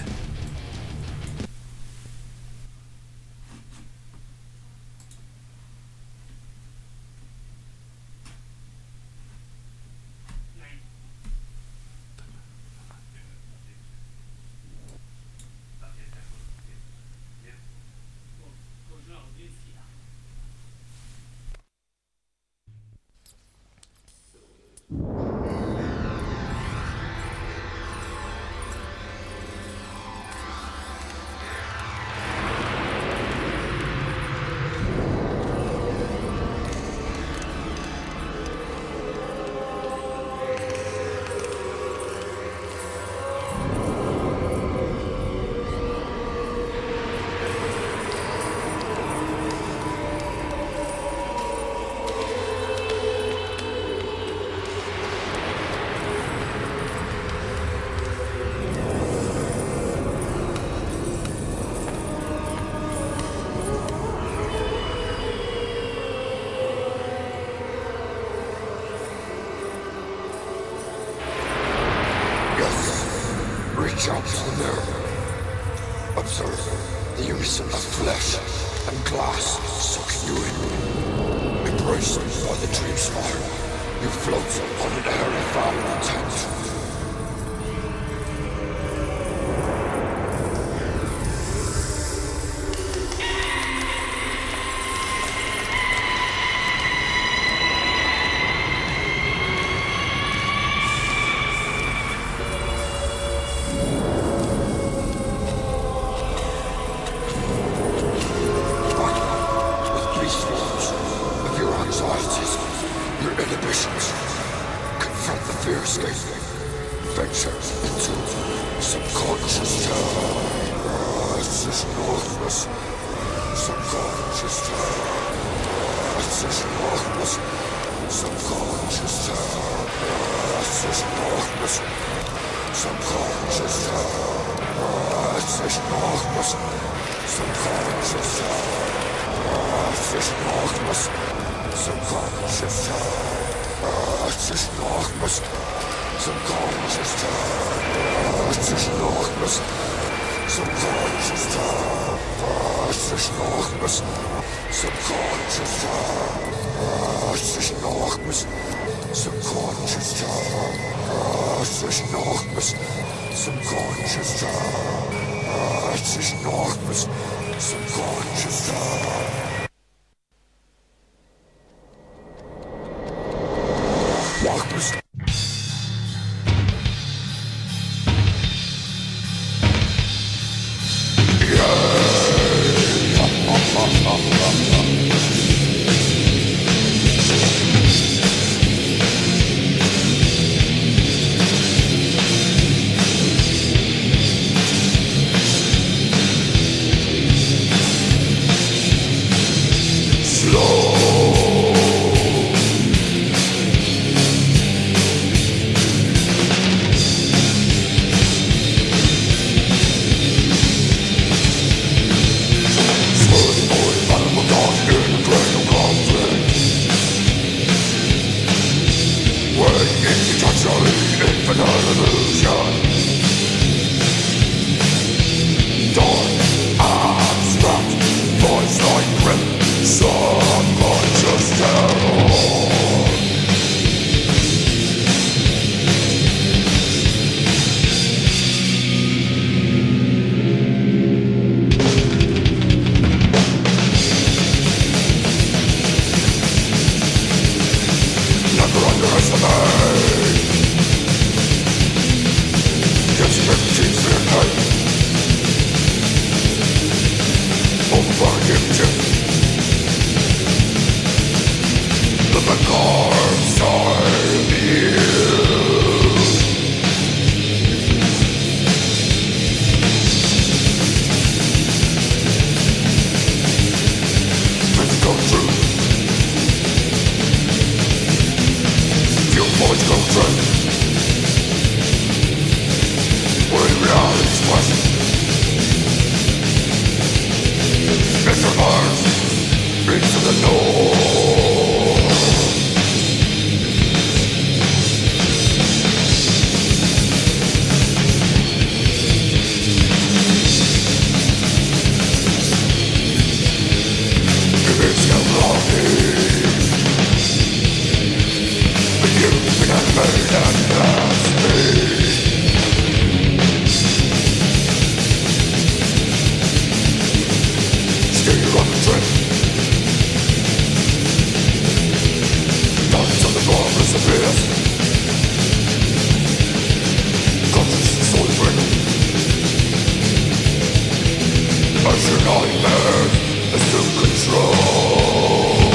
Reach out to the mirror. Observe the unison of flesh and glass sucking you in. Embraced by the dream's fire, you float on an airy foul intent. As your nightmares assume control.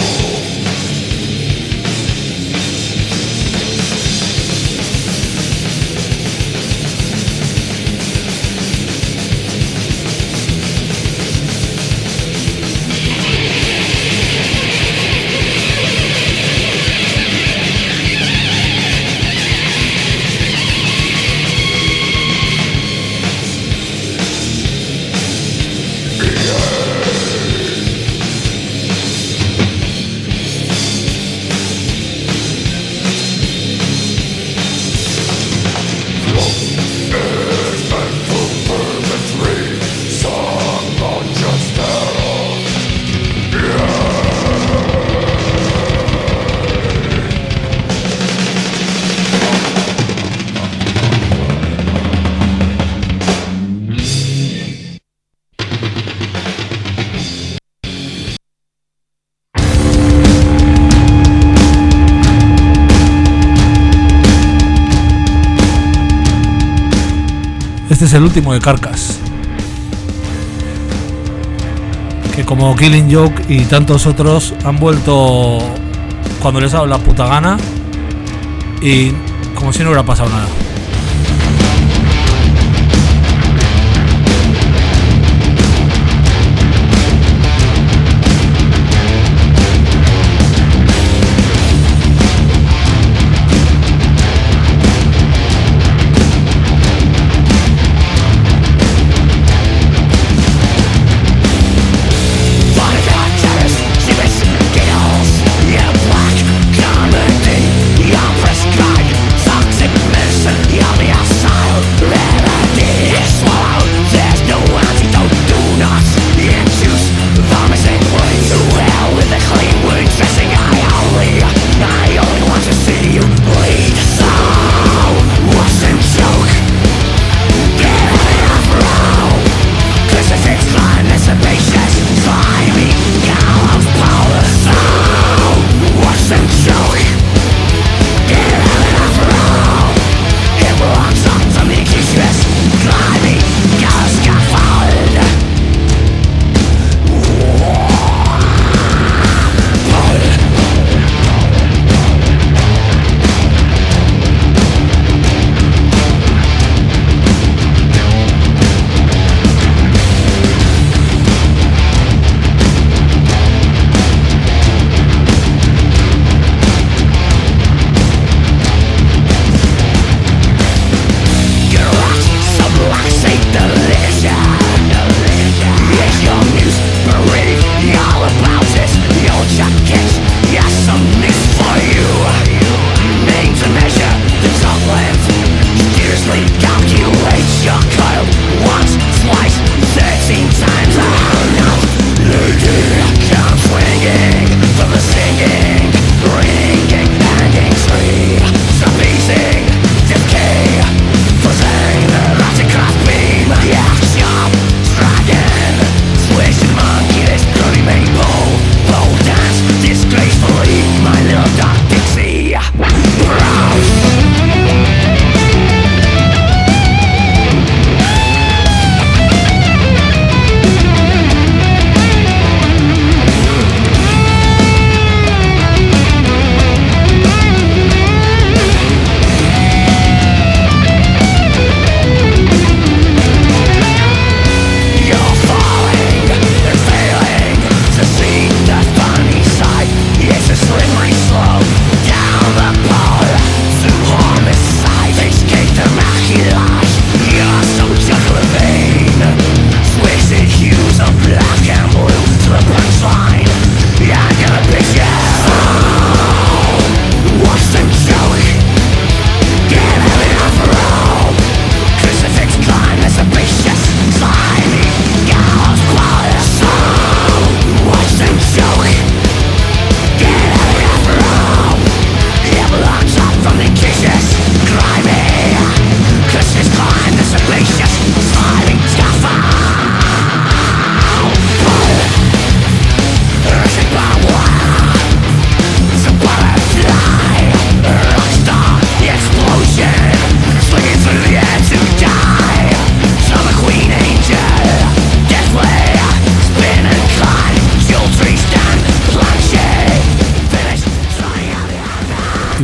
Este es el último de Carcass, que como Killing Joke y tantos otros han vuelto cuando les ha dado la puta gana y como si no hubiera pasado nada. Toxic medicine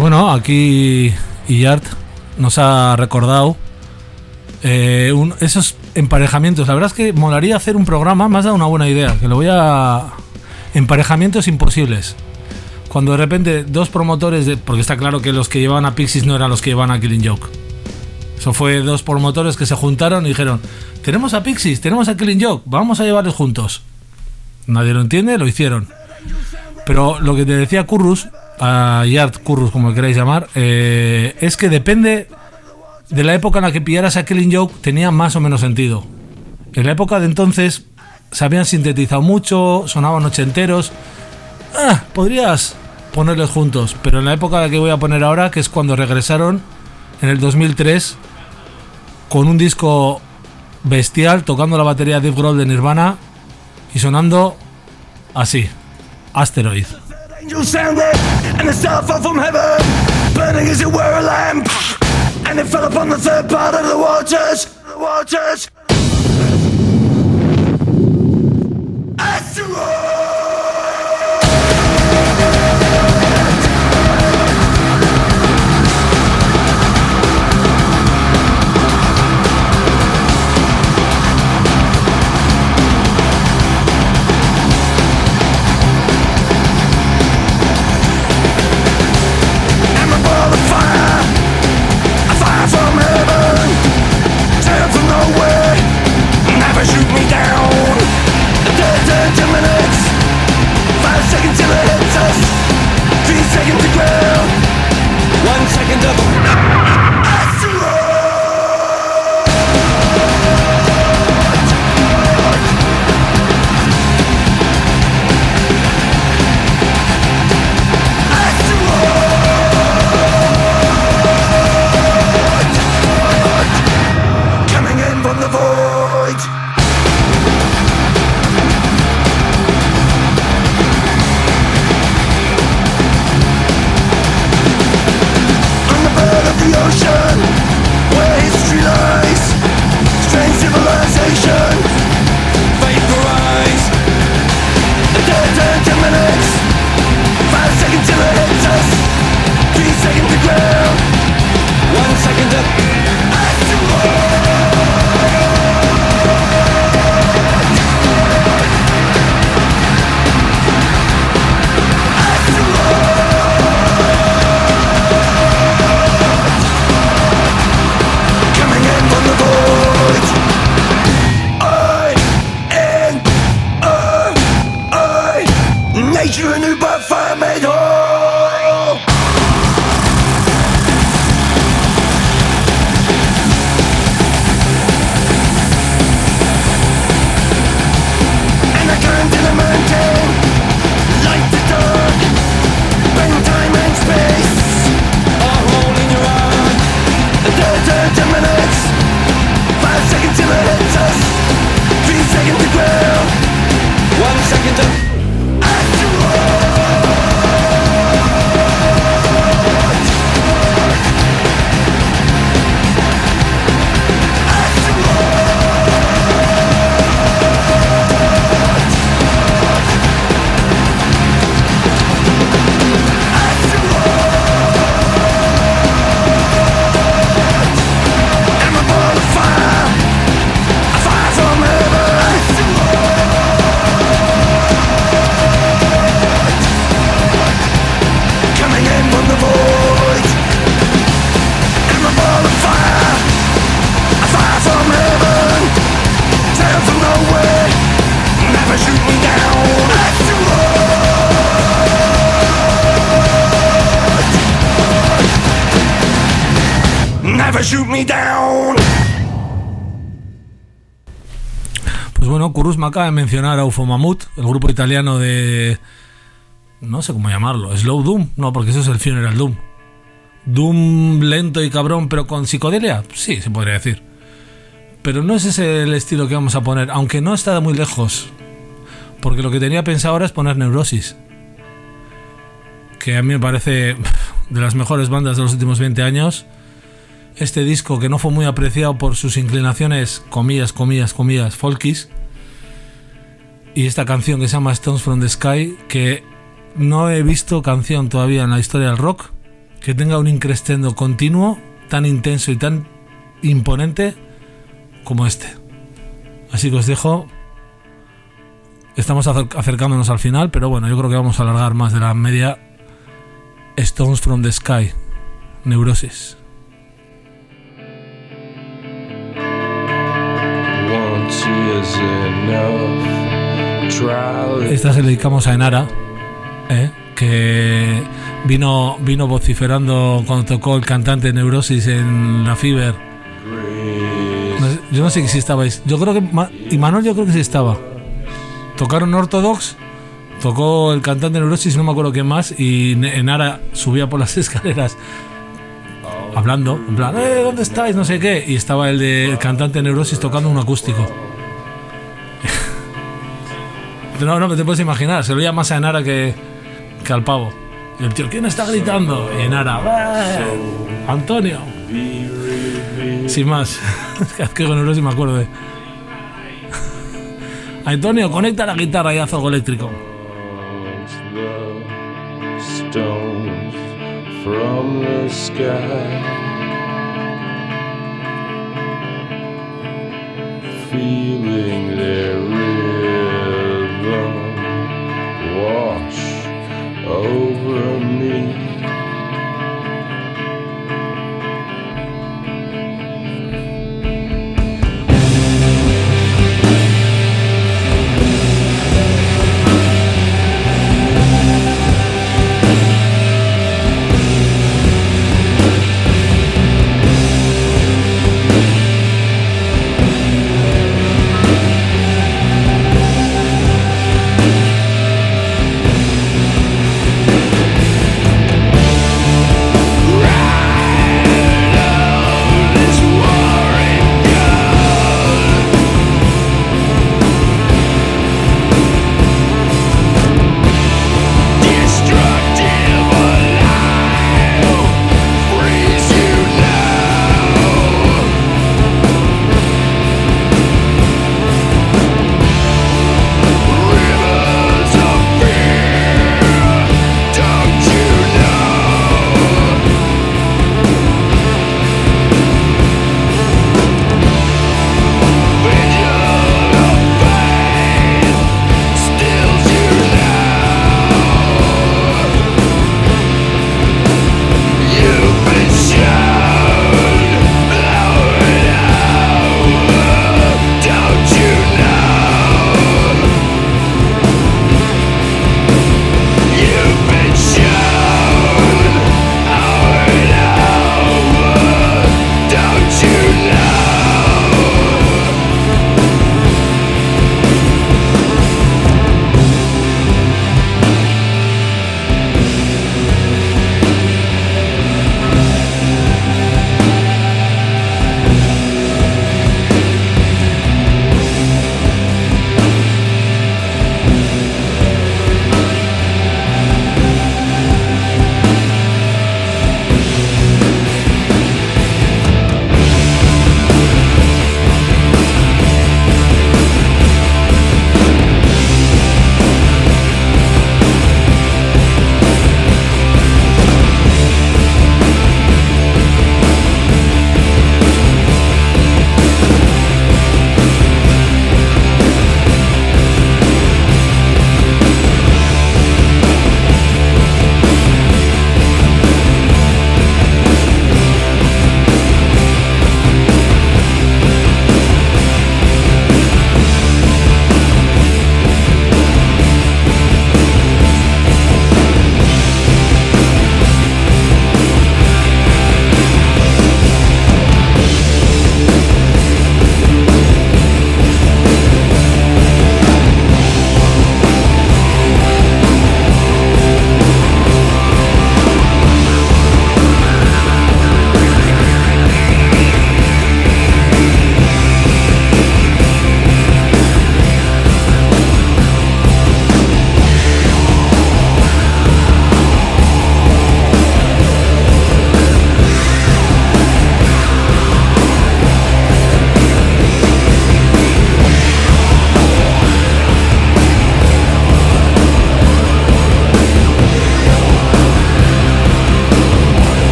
bueno, aquí Illard nos ha recordado esos emparejamientos. La verdad es que molaría hacer un programa, me has dado una buena idea, que lo voy a... Emparejamientos imposibles. Cuando de repente dos promotores, porque está claro que los que llevaban a Pixies no eran los que llevaban a Killing Joke. Eso fue dos promotores que se juntaron y dijeron: tenemos a Pixies, tenemos a Killing Joke, vamos a llevarlos juntos. Nadie lo entiende, lo hicieron. Pero lo que te decía Currus, a Yard Currus, como queráis llamar, es que depende de la época en la que pillaras a Killing Joke, tenía más o menos sentido. En la época de entonces se habían sintetizado mucho, sonaban ochenteros. Podrías ponerlos juntos, pero en la época en la que voy a poner ahora, que es cuando regresaron en el 2003 con un disco bestial, tocando la batería Dave Grohl de Nirvana y sonando así, Asteroid. Angels sounded, and the star fell from heaven, burning as it were a lamp, and it fell upon the third part of the waters. Asteroid! Shoot me down. 10 minutes, 5 seconds till it hits us. 3 seconds to ground. 1 second of asteroid. Asteroid. Coming in from the void. The ocean, where history lies, strange civilization, vaporize. 10 minutes, 5 seconds till it hits us. 3 seconds to ground, 1 second up. Asteroid. Nature anew by fire made whole. And the current in the mountain, light to dark, bring time and space, a hole in your arm. 10 minutes, 5 seconds till it hits us. 3 seconds to ground, 1 second to shoot me down. Pues bueno, Currus me acaba de mencionar a UFO Mammoth, el grupo italiano de... no sé cómo llamarlo, Slow Doom, no, porque eso es el Funeral Doom. Doom lento y cabrón, pero con psicodelia, sí, se podría decir. Pero no es ese el estilo que vamos a poner, aunque no está muy lejos. Porque lo que tenía pensado ahora es poner Neurosis, que a mí me parece de las mejores bandas de los últimos 20 años. Este disco que no fue muy apreciado por sus inclinaciones, comillas, folkies. Y esta canción que se llama Stones from the Sky, que no he visto canción todavía en la historia del rock que tenga un increscendo continuo tan intenso y tan imponente como este. Así que os dejo. Estamos acercándonos al final, pero bueno, yo creo que vamos a alargar más de la media. Stones from the Sky, Neurosis. Esta se la dedicamos a Enara, que vino vociferando cuando tocó el cantante Neurosis en la Fever. Yo no sé si estabais. Yo creo que Imanol, yo creo que sí estaba. Tocaron Orthodox, tocó el cantante Neurosis, no me acuerdo quién más, y Enara subía por las escaleras hablando, en plan, ¿dónde estáis? No sé qué, y estaba el cantante Neurosis tocando un acústico. No te puedes imaginar, se lo oía más a Enara que al pavo. Y el tío, ¿quién está gritando? Y Enara, Antonio. Sin más, es que con Neurosis me acuerdo de Antonio, conecta la guitarra y haz algo eléctrico. Stones from the sky, feeling their rhythm wash over me.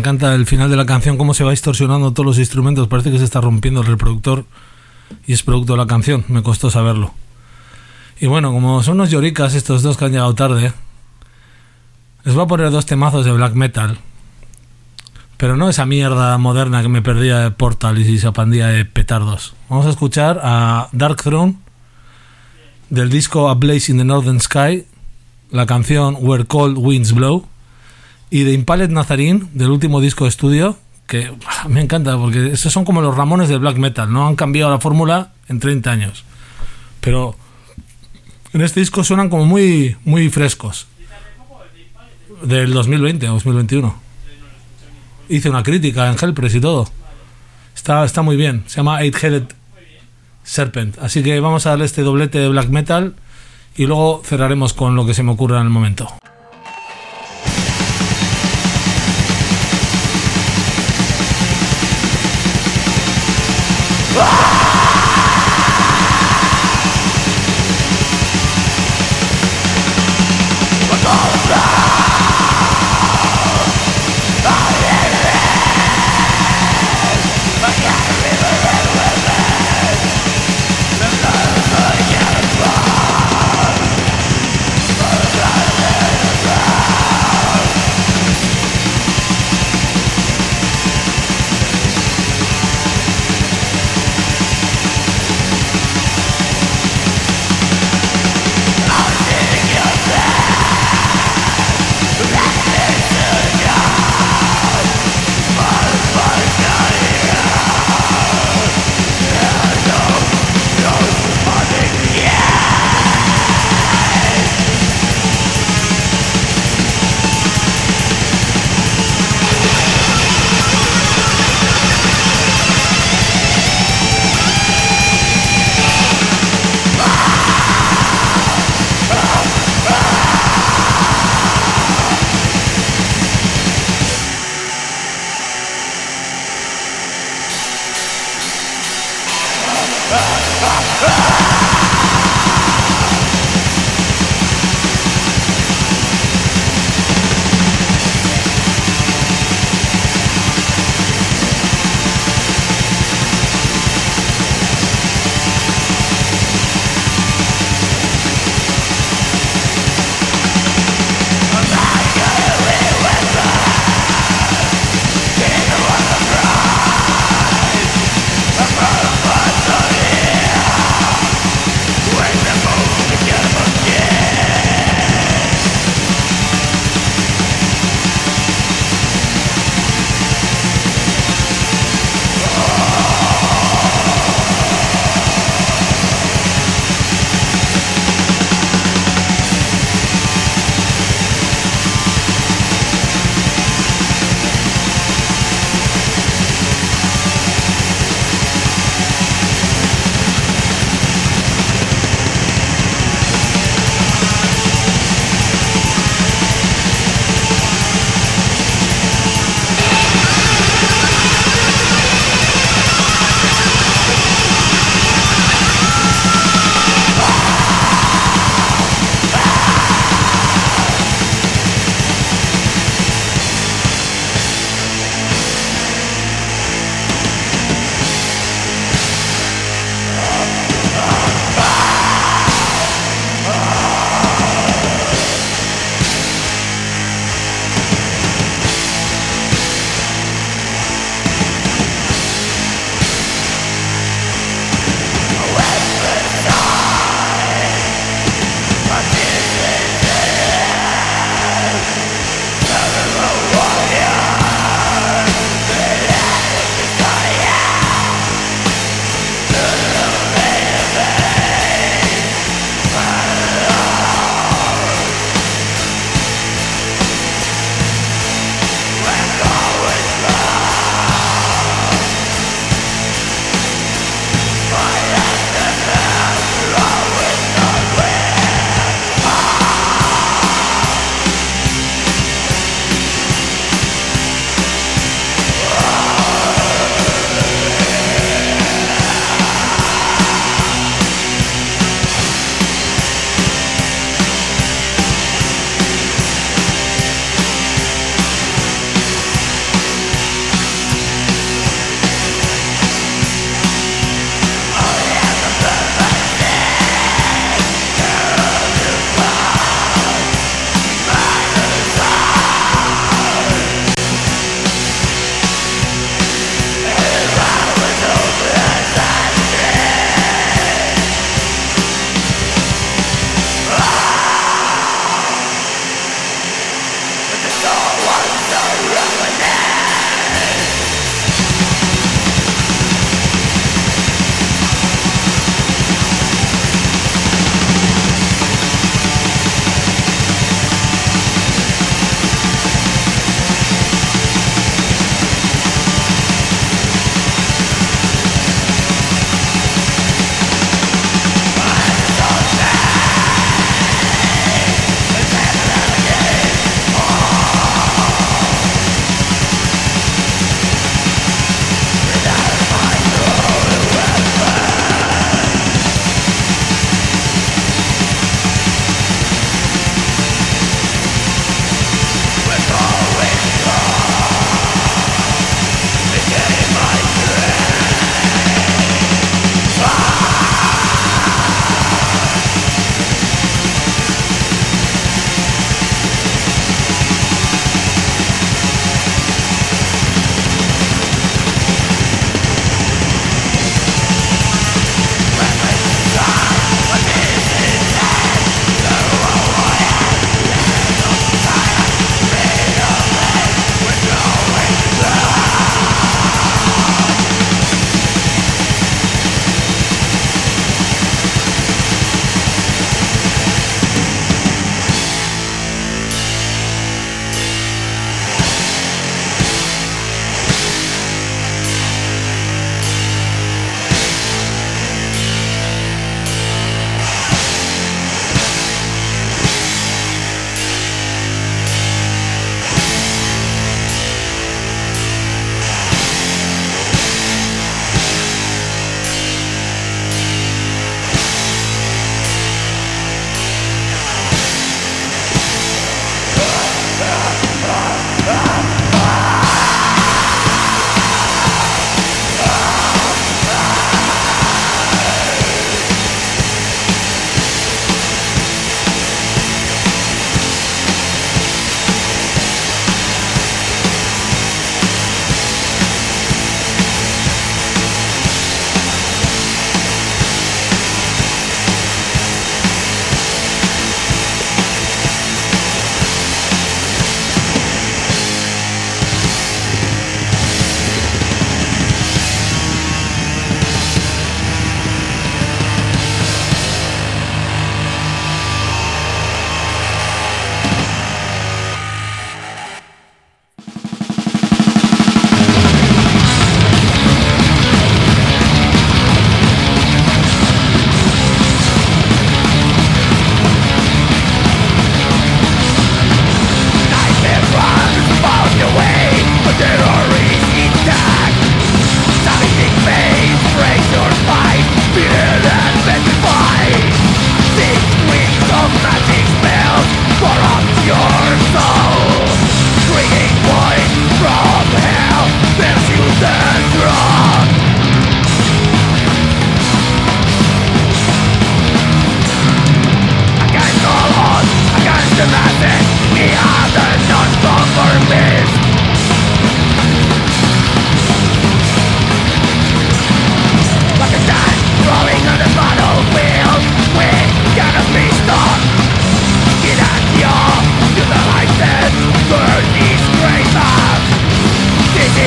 encanta el final de la canción, cómo se va distorsionando todos los instrumentos. Parece que se está rompiendo el reproductor y es producto de la canción. Me costó saberlo. Y bueno, como son unos lloricas estos dos que han llegado tarde, les voy a poner 2 temazos de black metal. Pero no esa mierda moderna que me perdía de Portal y esa pandilla de petardos. Vamos a escuchar a Dark Throne del disco A Blaze in the Northern Sky, la canción Where Cold Winds Blow, y de Impaled Nazarene del último disco de estudio, que me encanta porque estos son como los Ramones del black metal, no han cambiado la fórmula en 30 años, pero en este disco suenan como muy, muy frescos. Del 2020 o 2021 hice una crítica en Hellpress y todo. Está muy bien, se llama Eight-Headed Serpent. Así que vamos a darle este doblete de black metal y luego cerraremos con lo que se me ocurra en el momento.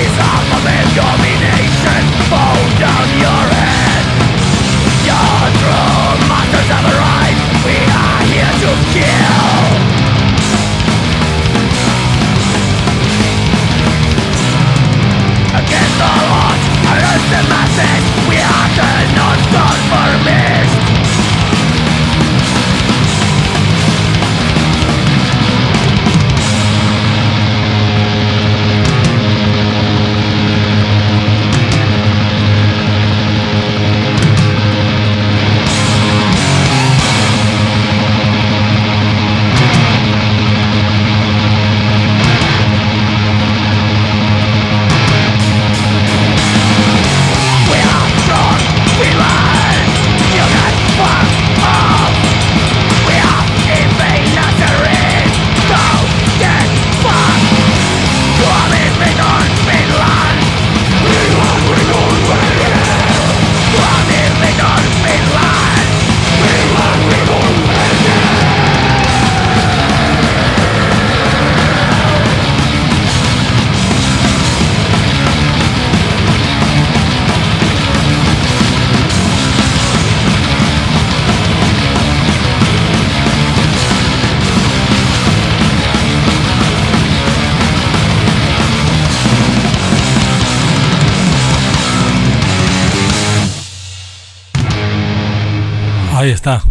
Ahí está.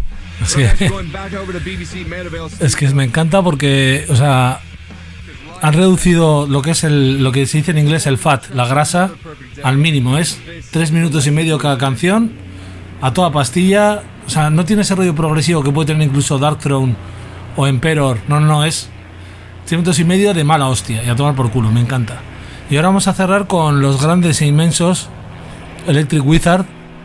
Es que me encanta porque, o sea, han reducido lo que es lo que se dice en inglés el fat, la grasa, al mínimo. Es 3 minutos y medio cada canción, a toda pastilla. O sea, no tiene ese rollo progresivo que puede tener incluso Darkthrone o Emperor. No, es 3 minutos y medio de mala hostia y a tomar por culo, me encanta. Y ahora vamos a cerrar con los grandes e inmensos Electric Wizard,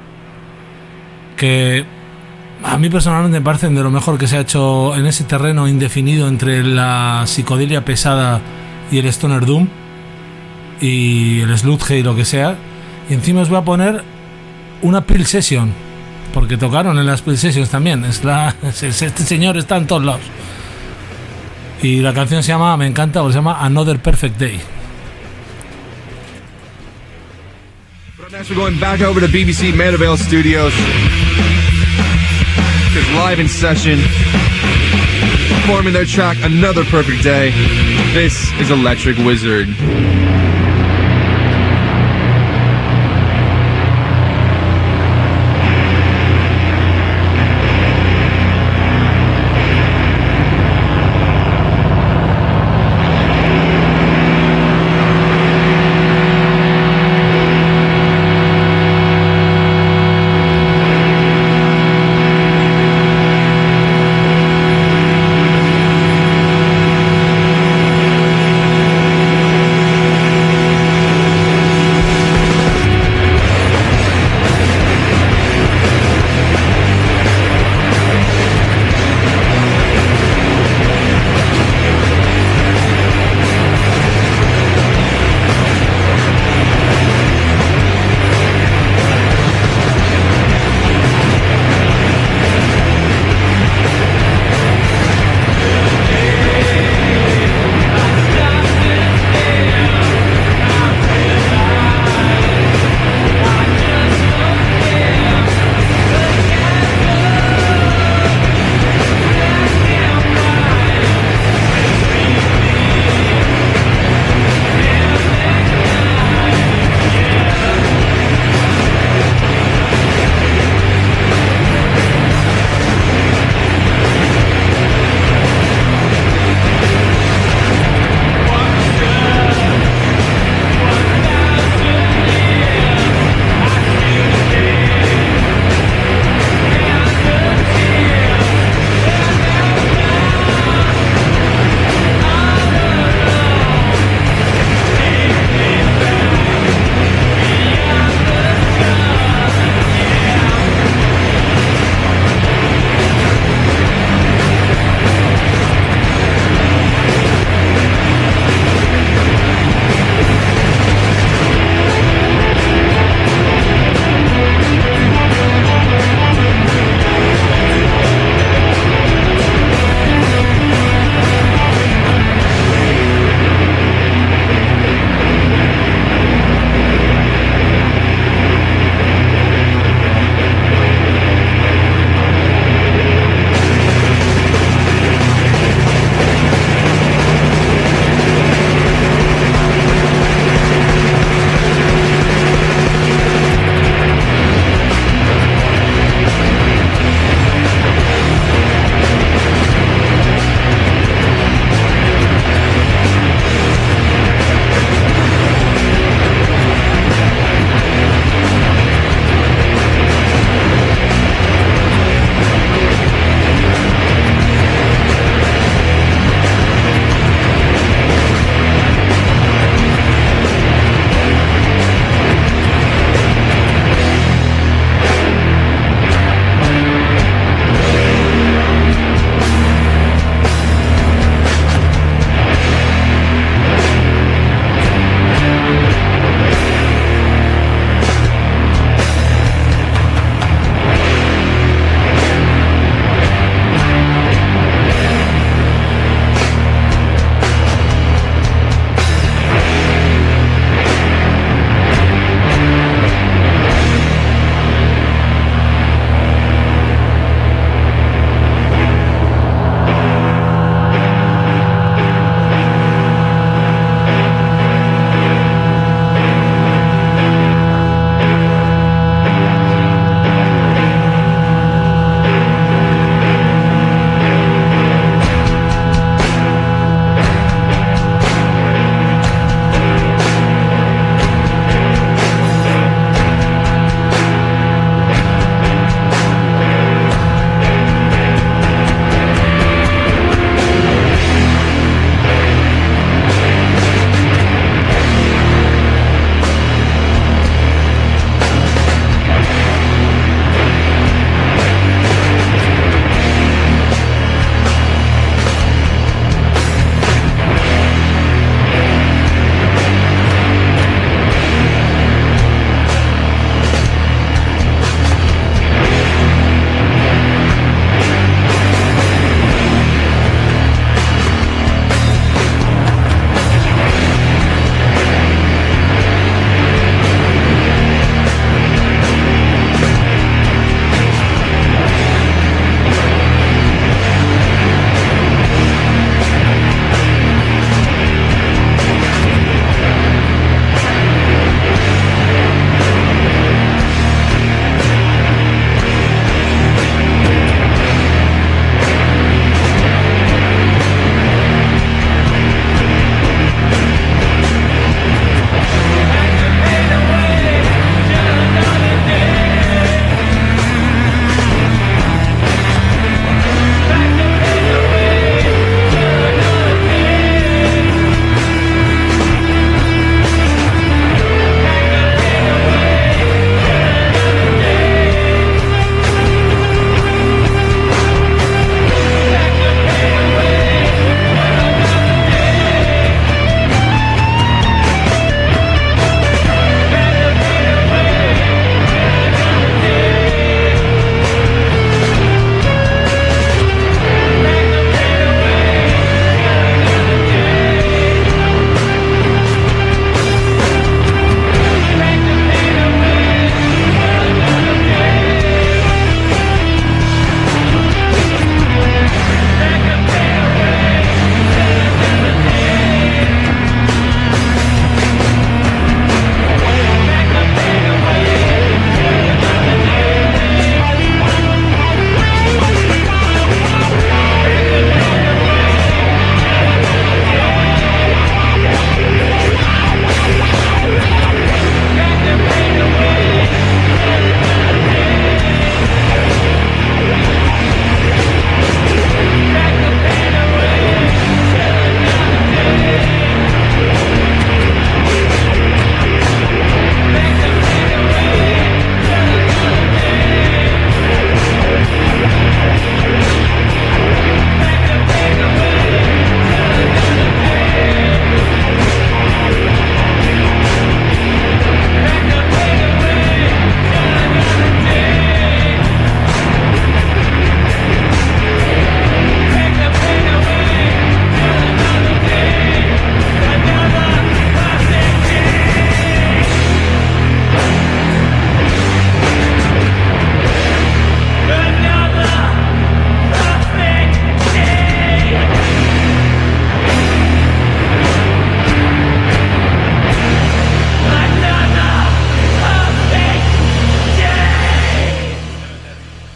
que a mí personalmente me parecen de lo mejor que se ha hecho en ese terreno indefinido entre la psicodelia pesada y el Stoner Doom y el Sludge y lo que sea. Y encima os voy a poner una Peel Session, porque tocaron en las Peel Sessions también. Este señor está en todos lados. Y la canción se llama, me encanta, porque se llama Another Perfect Day. Next we're going back over to BBC Manorvale Studios. It's live in session, performing their track Another Perfect Day. This is Electric Wizard.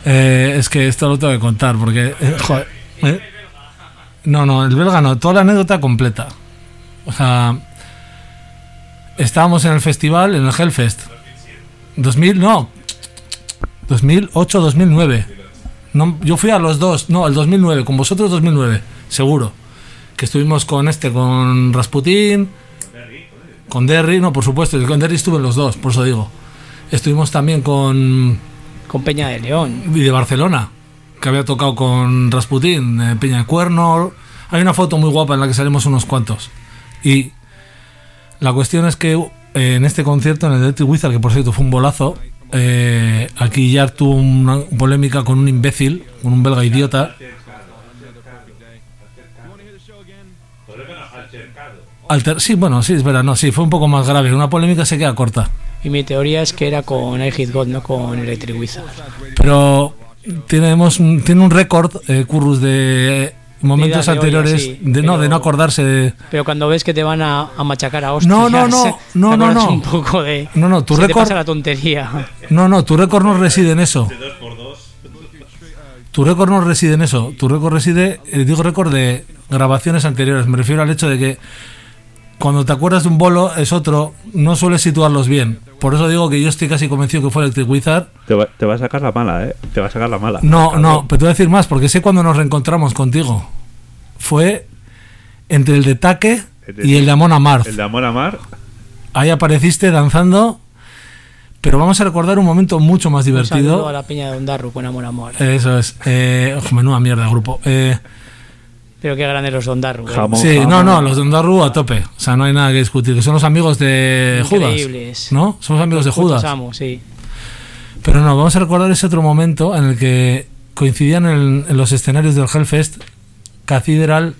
Es que esto lo tengo que contar porque... joder, No, el belga no, toda la anécdota completa. O sea, estábamos en el festival, en el Hellfest. 2008-2009. No, yo fui a los dos, no, el 2009, con vosotros 2009, seguro. Que estuvimos con Rasputin, con Derry, no, por supuesto, con Derry estuve en los dos, por eso digo. Estuvimos también con Peña de León. Y de Barcelona, que había tocado con Rasputin, Peña de Cuerno. Hay una foto muy guapa en la que salimos unos cuantos. Y la cuestión es que en este concierto, en el Electric Wizard, que por cierto fue un bolazo, aquí ya tuvo una polémica con un imbécil, con un belga idiota. Sí, bueno, sí, es verdad, no, sí, fue un poco más grave. Una polémica se queda corta. Y mi teoría es que era con I Hit God, no con Electric Wizard. Pero tiene un récord, Currus, de momentos de anteriores olla, sí, de no acordarse de... Pero cuando ves que te van a machacar a hostias, no, un poco de... No, tu récord... te pasa la tontería. No, tu récord no reside en eso. Tu récord no reside en eso. Tu récord reside, digo récord de grabaciones anteriores. Me refiero al hecho de que cuando te acuerdas de un bolo es otro, no sueles situarlos bien. Por eso digo que yo estoy casi convencido que fue Electric Wizard. Te va a sacar la mala, Te va a sacar la mala. No, pero te voy a decir más, porque sé cuando nos reencontramos contigo. Fue entre el de Taque y el de Amon Amarth. El de Amon Amarth. Ahí apareciste danzando. Pero vamos a recordar un momento mucho más divertido. Un saludo a la peña de Ondarru con Amon Amarth. Eso es. Menuda mierda de grupo. Pero qué grandes los de Ondarru. Sí, no, los de Ondarru a tope. O sea, no hay nada que discutir. Que son los amigos de Increíbles. Judas. ¿No? Son los amigos de Judas. Amo, sí. Pero no, vamos a recordar ese otro momento en el que coincidían en los escenarios del Hellfest Cathedral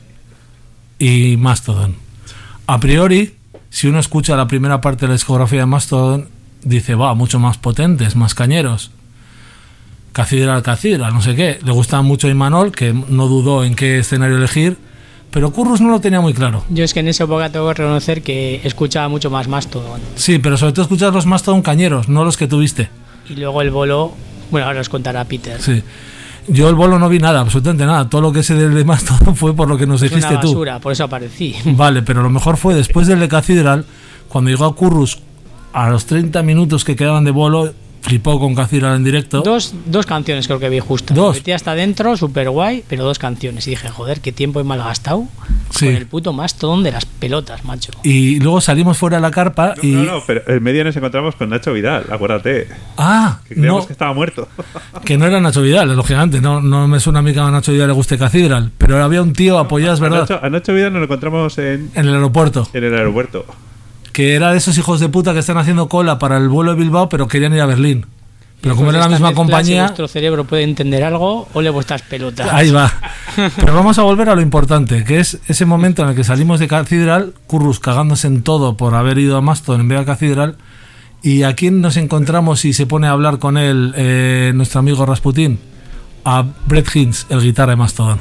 y Mastodon. A priori, si uno escucha la primera parte de la discografía de Mastodon, dice, va, mucho más potentes, más cañeros. Cathedral, no sé qué. Le gustaba mucho a Imanol, que no dudó en qué escenario elegir, pero Currus no lo tenía muy claro. Yo es que en esa época tengo que reconocer que escuchaba mucho más Mastodon. Sí, pero sobre todo escuchas los Mastodon cañeros, no los que tuviste. Y luego el bolo, bueno, ahora os contará Peter. Sí. Yo el bolo no vi nada, absolutamente nada. Todo lo que sé del de Mastodon fue por lo que nos dijiste tú. Es una basura, por eso aparecí. Vale, pero lo mejor fue después del de Cathedral, cuando llegó a Currus, a los 30 minutos que quedaban de bolo, flipó con Cathedral en directo. Dos canciones creo que vi justo. Dos. Me metí hasta adentro, súper guay, pero 2 canciones. Y dije, joder, qué tiempo he malgastado con el puto Mastodon de las pelotas, macho. Y luego salimos fuera de la carpa y... No, pero en medio nos encontramos con Nacho Vidal, acuérdate. Que creíamos que estaba muerto. Que no era Nacho Vidal, lógicamente. No me suena a mí que a Nacho Vidal le guste Cathedral. Pero había un tío apoyado, es verdad. A Nacho Vidal nos lo encontramos en el aeropuerto. En el aeropuerto. Que era de esos hijos de puta que están haciendo cola para el vuelo de Bilbao, pero querían ir a Berlín. Pero como era la misma compañía... Si vuestro cerebro puede entender algo, ole vuestras pelotas. Ahí va. Pero vamos a volver a lo importante, que es ese momento en el que salimos de Cathedral, Currus cagándose en todo por haber ido a Mastodon en vez de Cathedral, y a quién nos encontramos y se pone a hablar con él nuestro amigo Rasputin, a Brett Hinds, el guitarra de Mastodon.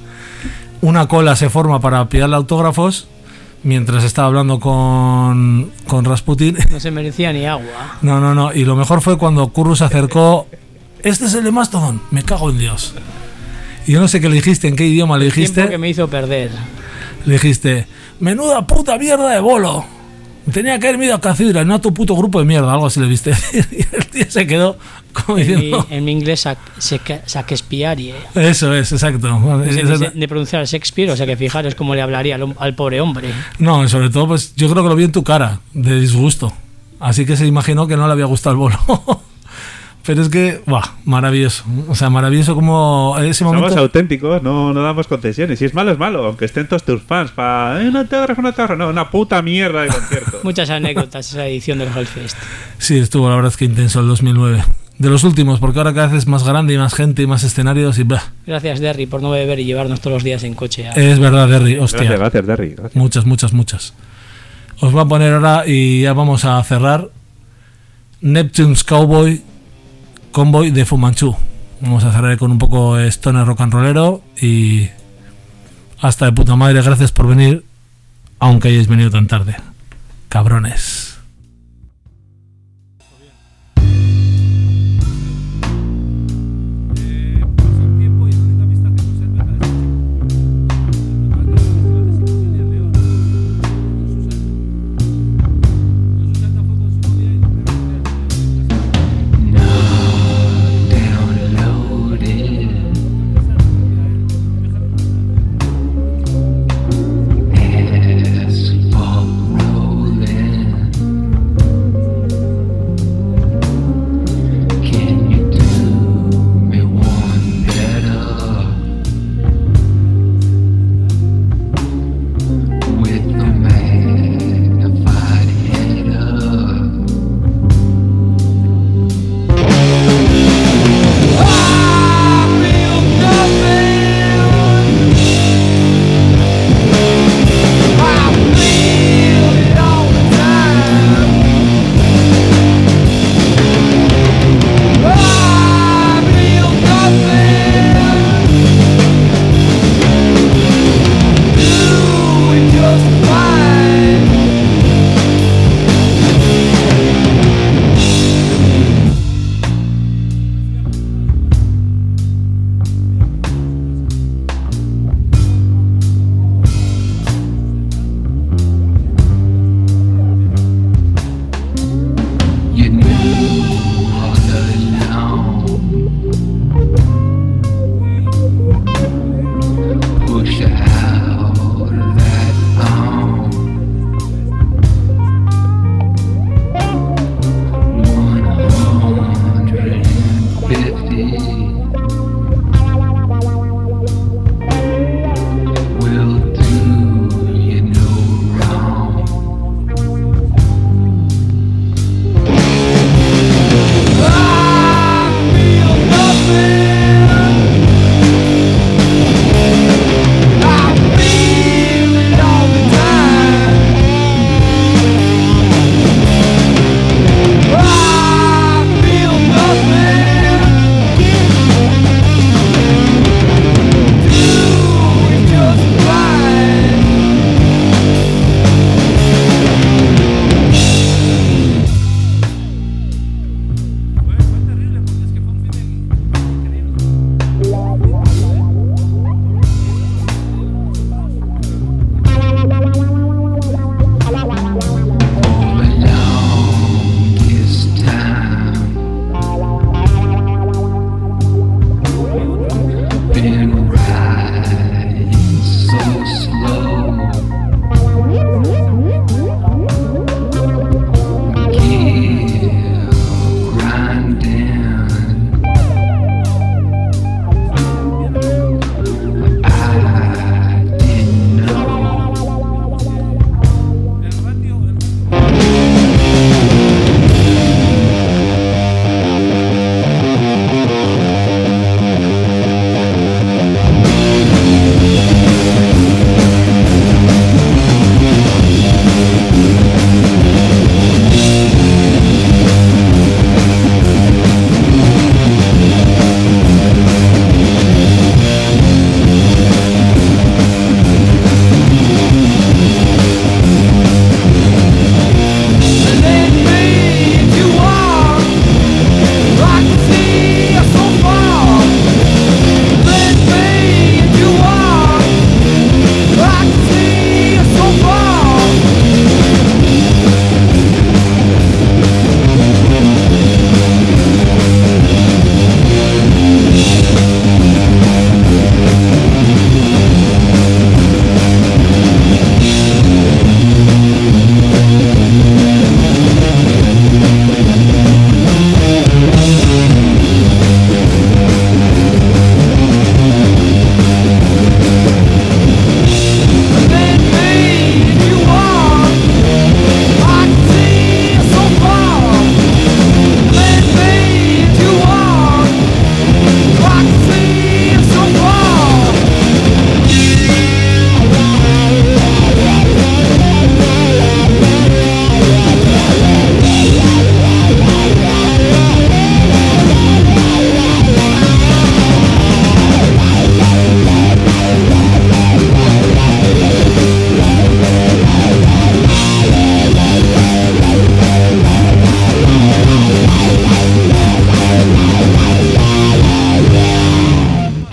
Una cola se forma para pillarle autógrafos mientras estaba hablando con Rasputin. No se merecía ni agua. No. Y lo mejor fue cuando Currus se acercó. Este es el de Mastodon. Me cago en Dios. Y yo no sé qué le dijiste, en qué idioma le dijiste. El tiempo que me hizo perder. Le dijiste, menuda puta mierda de bolo. Tenía que haber ido a Cathedral, no a tu puto grupo de mierda. Algo así le viste. Y el tío se quedó como diciendo... En mi inglés, Shakespeare. Eso es, exacto. De pronunciar Shakespeare, o sea que fijaros cómo le hablaría al pobre hombre. No, sobre todo, pues yo creo que lo vi en tu cara, de disgusto. Así que se imaginó que no le había gustado el bolo. Pero es que, maravilloso. O sea, maravilloso como ese momento... Somos auténticos, no damos concesiones. Si es malo, aunque estén todos tus fans para una torre. No, una puta mierda de concierto. Muchas anécdotas esa edición del Hellfest. Sí, estuvo la verdad es que intenso el 2009. De los últimos, porque ahora cada vez es más grande y más gente y más escenarios y Gracias, Derry, por no beber y llevarnos todos los días en coche. Es verdad, Derry, hostia. Gracias, Derry. Gracias. Muchas. Os voy a poner ahora y ya vamos a cerrar Neptune's Cowboy Convoy de Fu Manchu. Vamos a cerrar con un poco stoner rock and rollero y hasta de puta madre, gracias por venir, aunque hayáis venido tan tarde. Cabrones.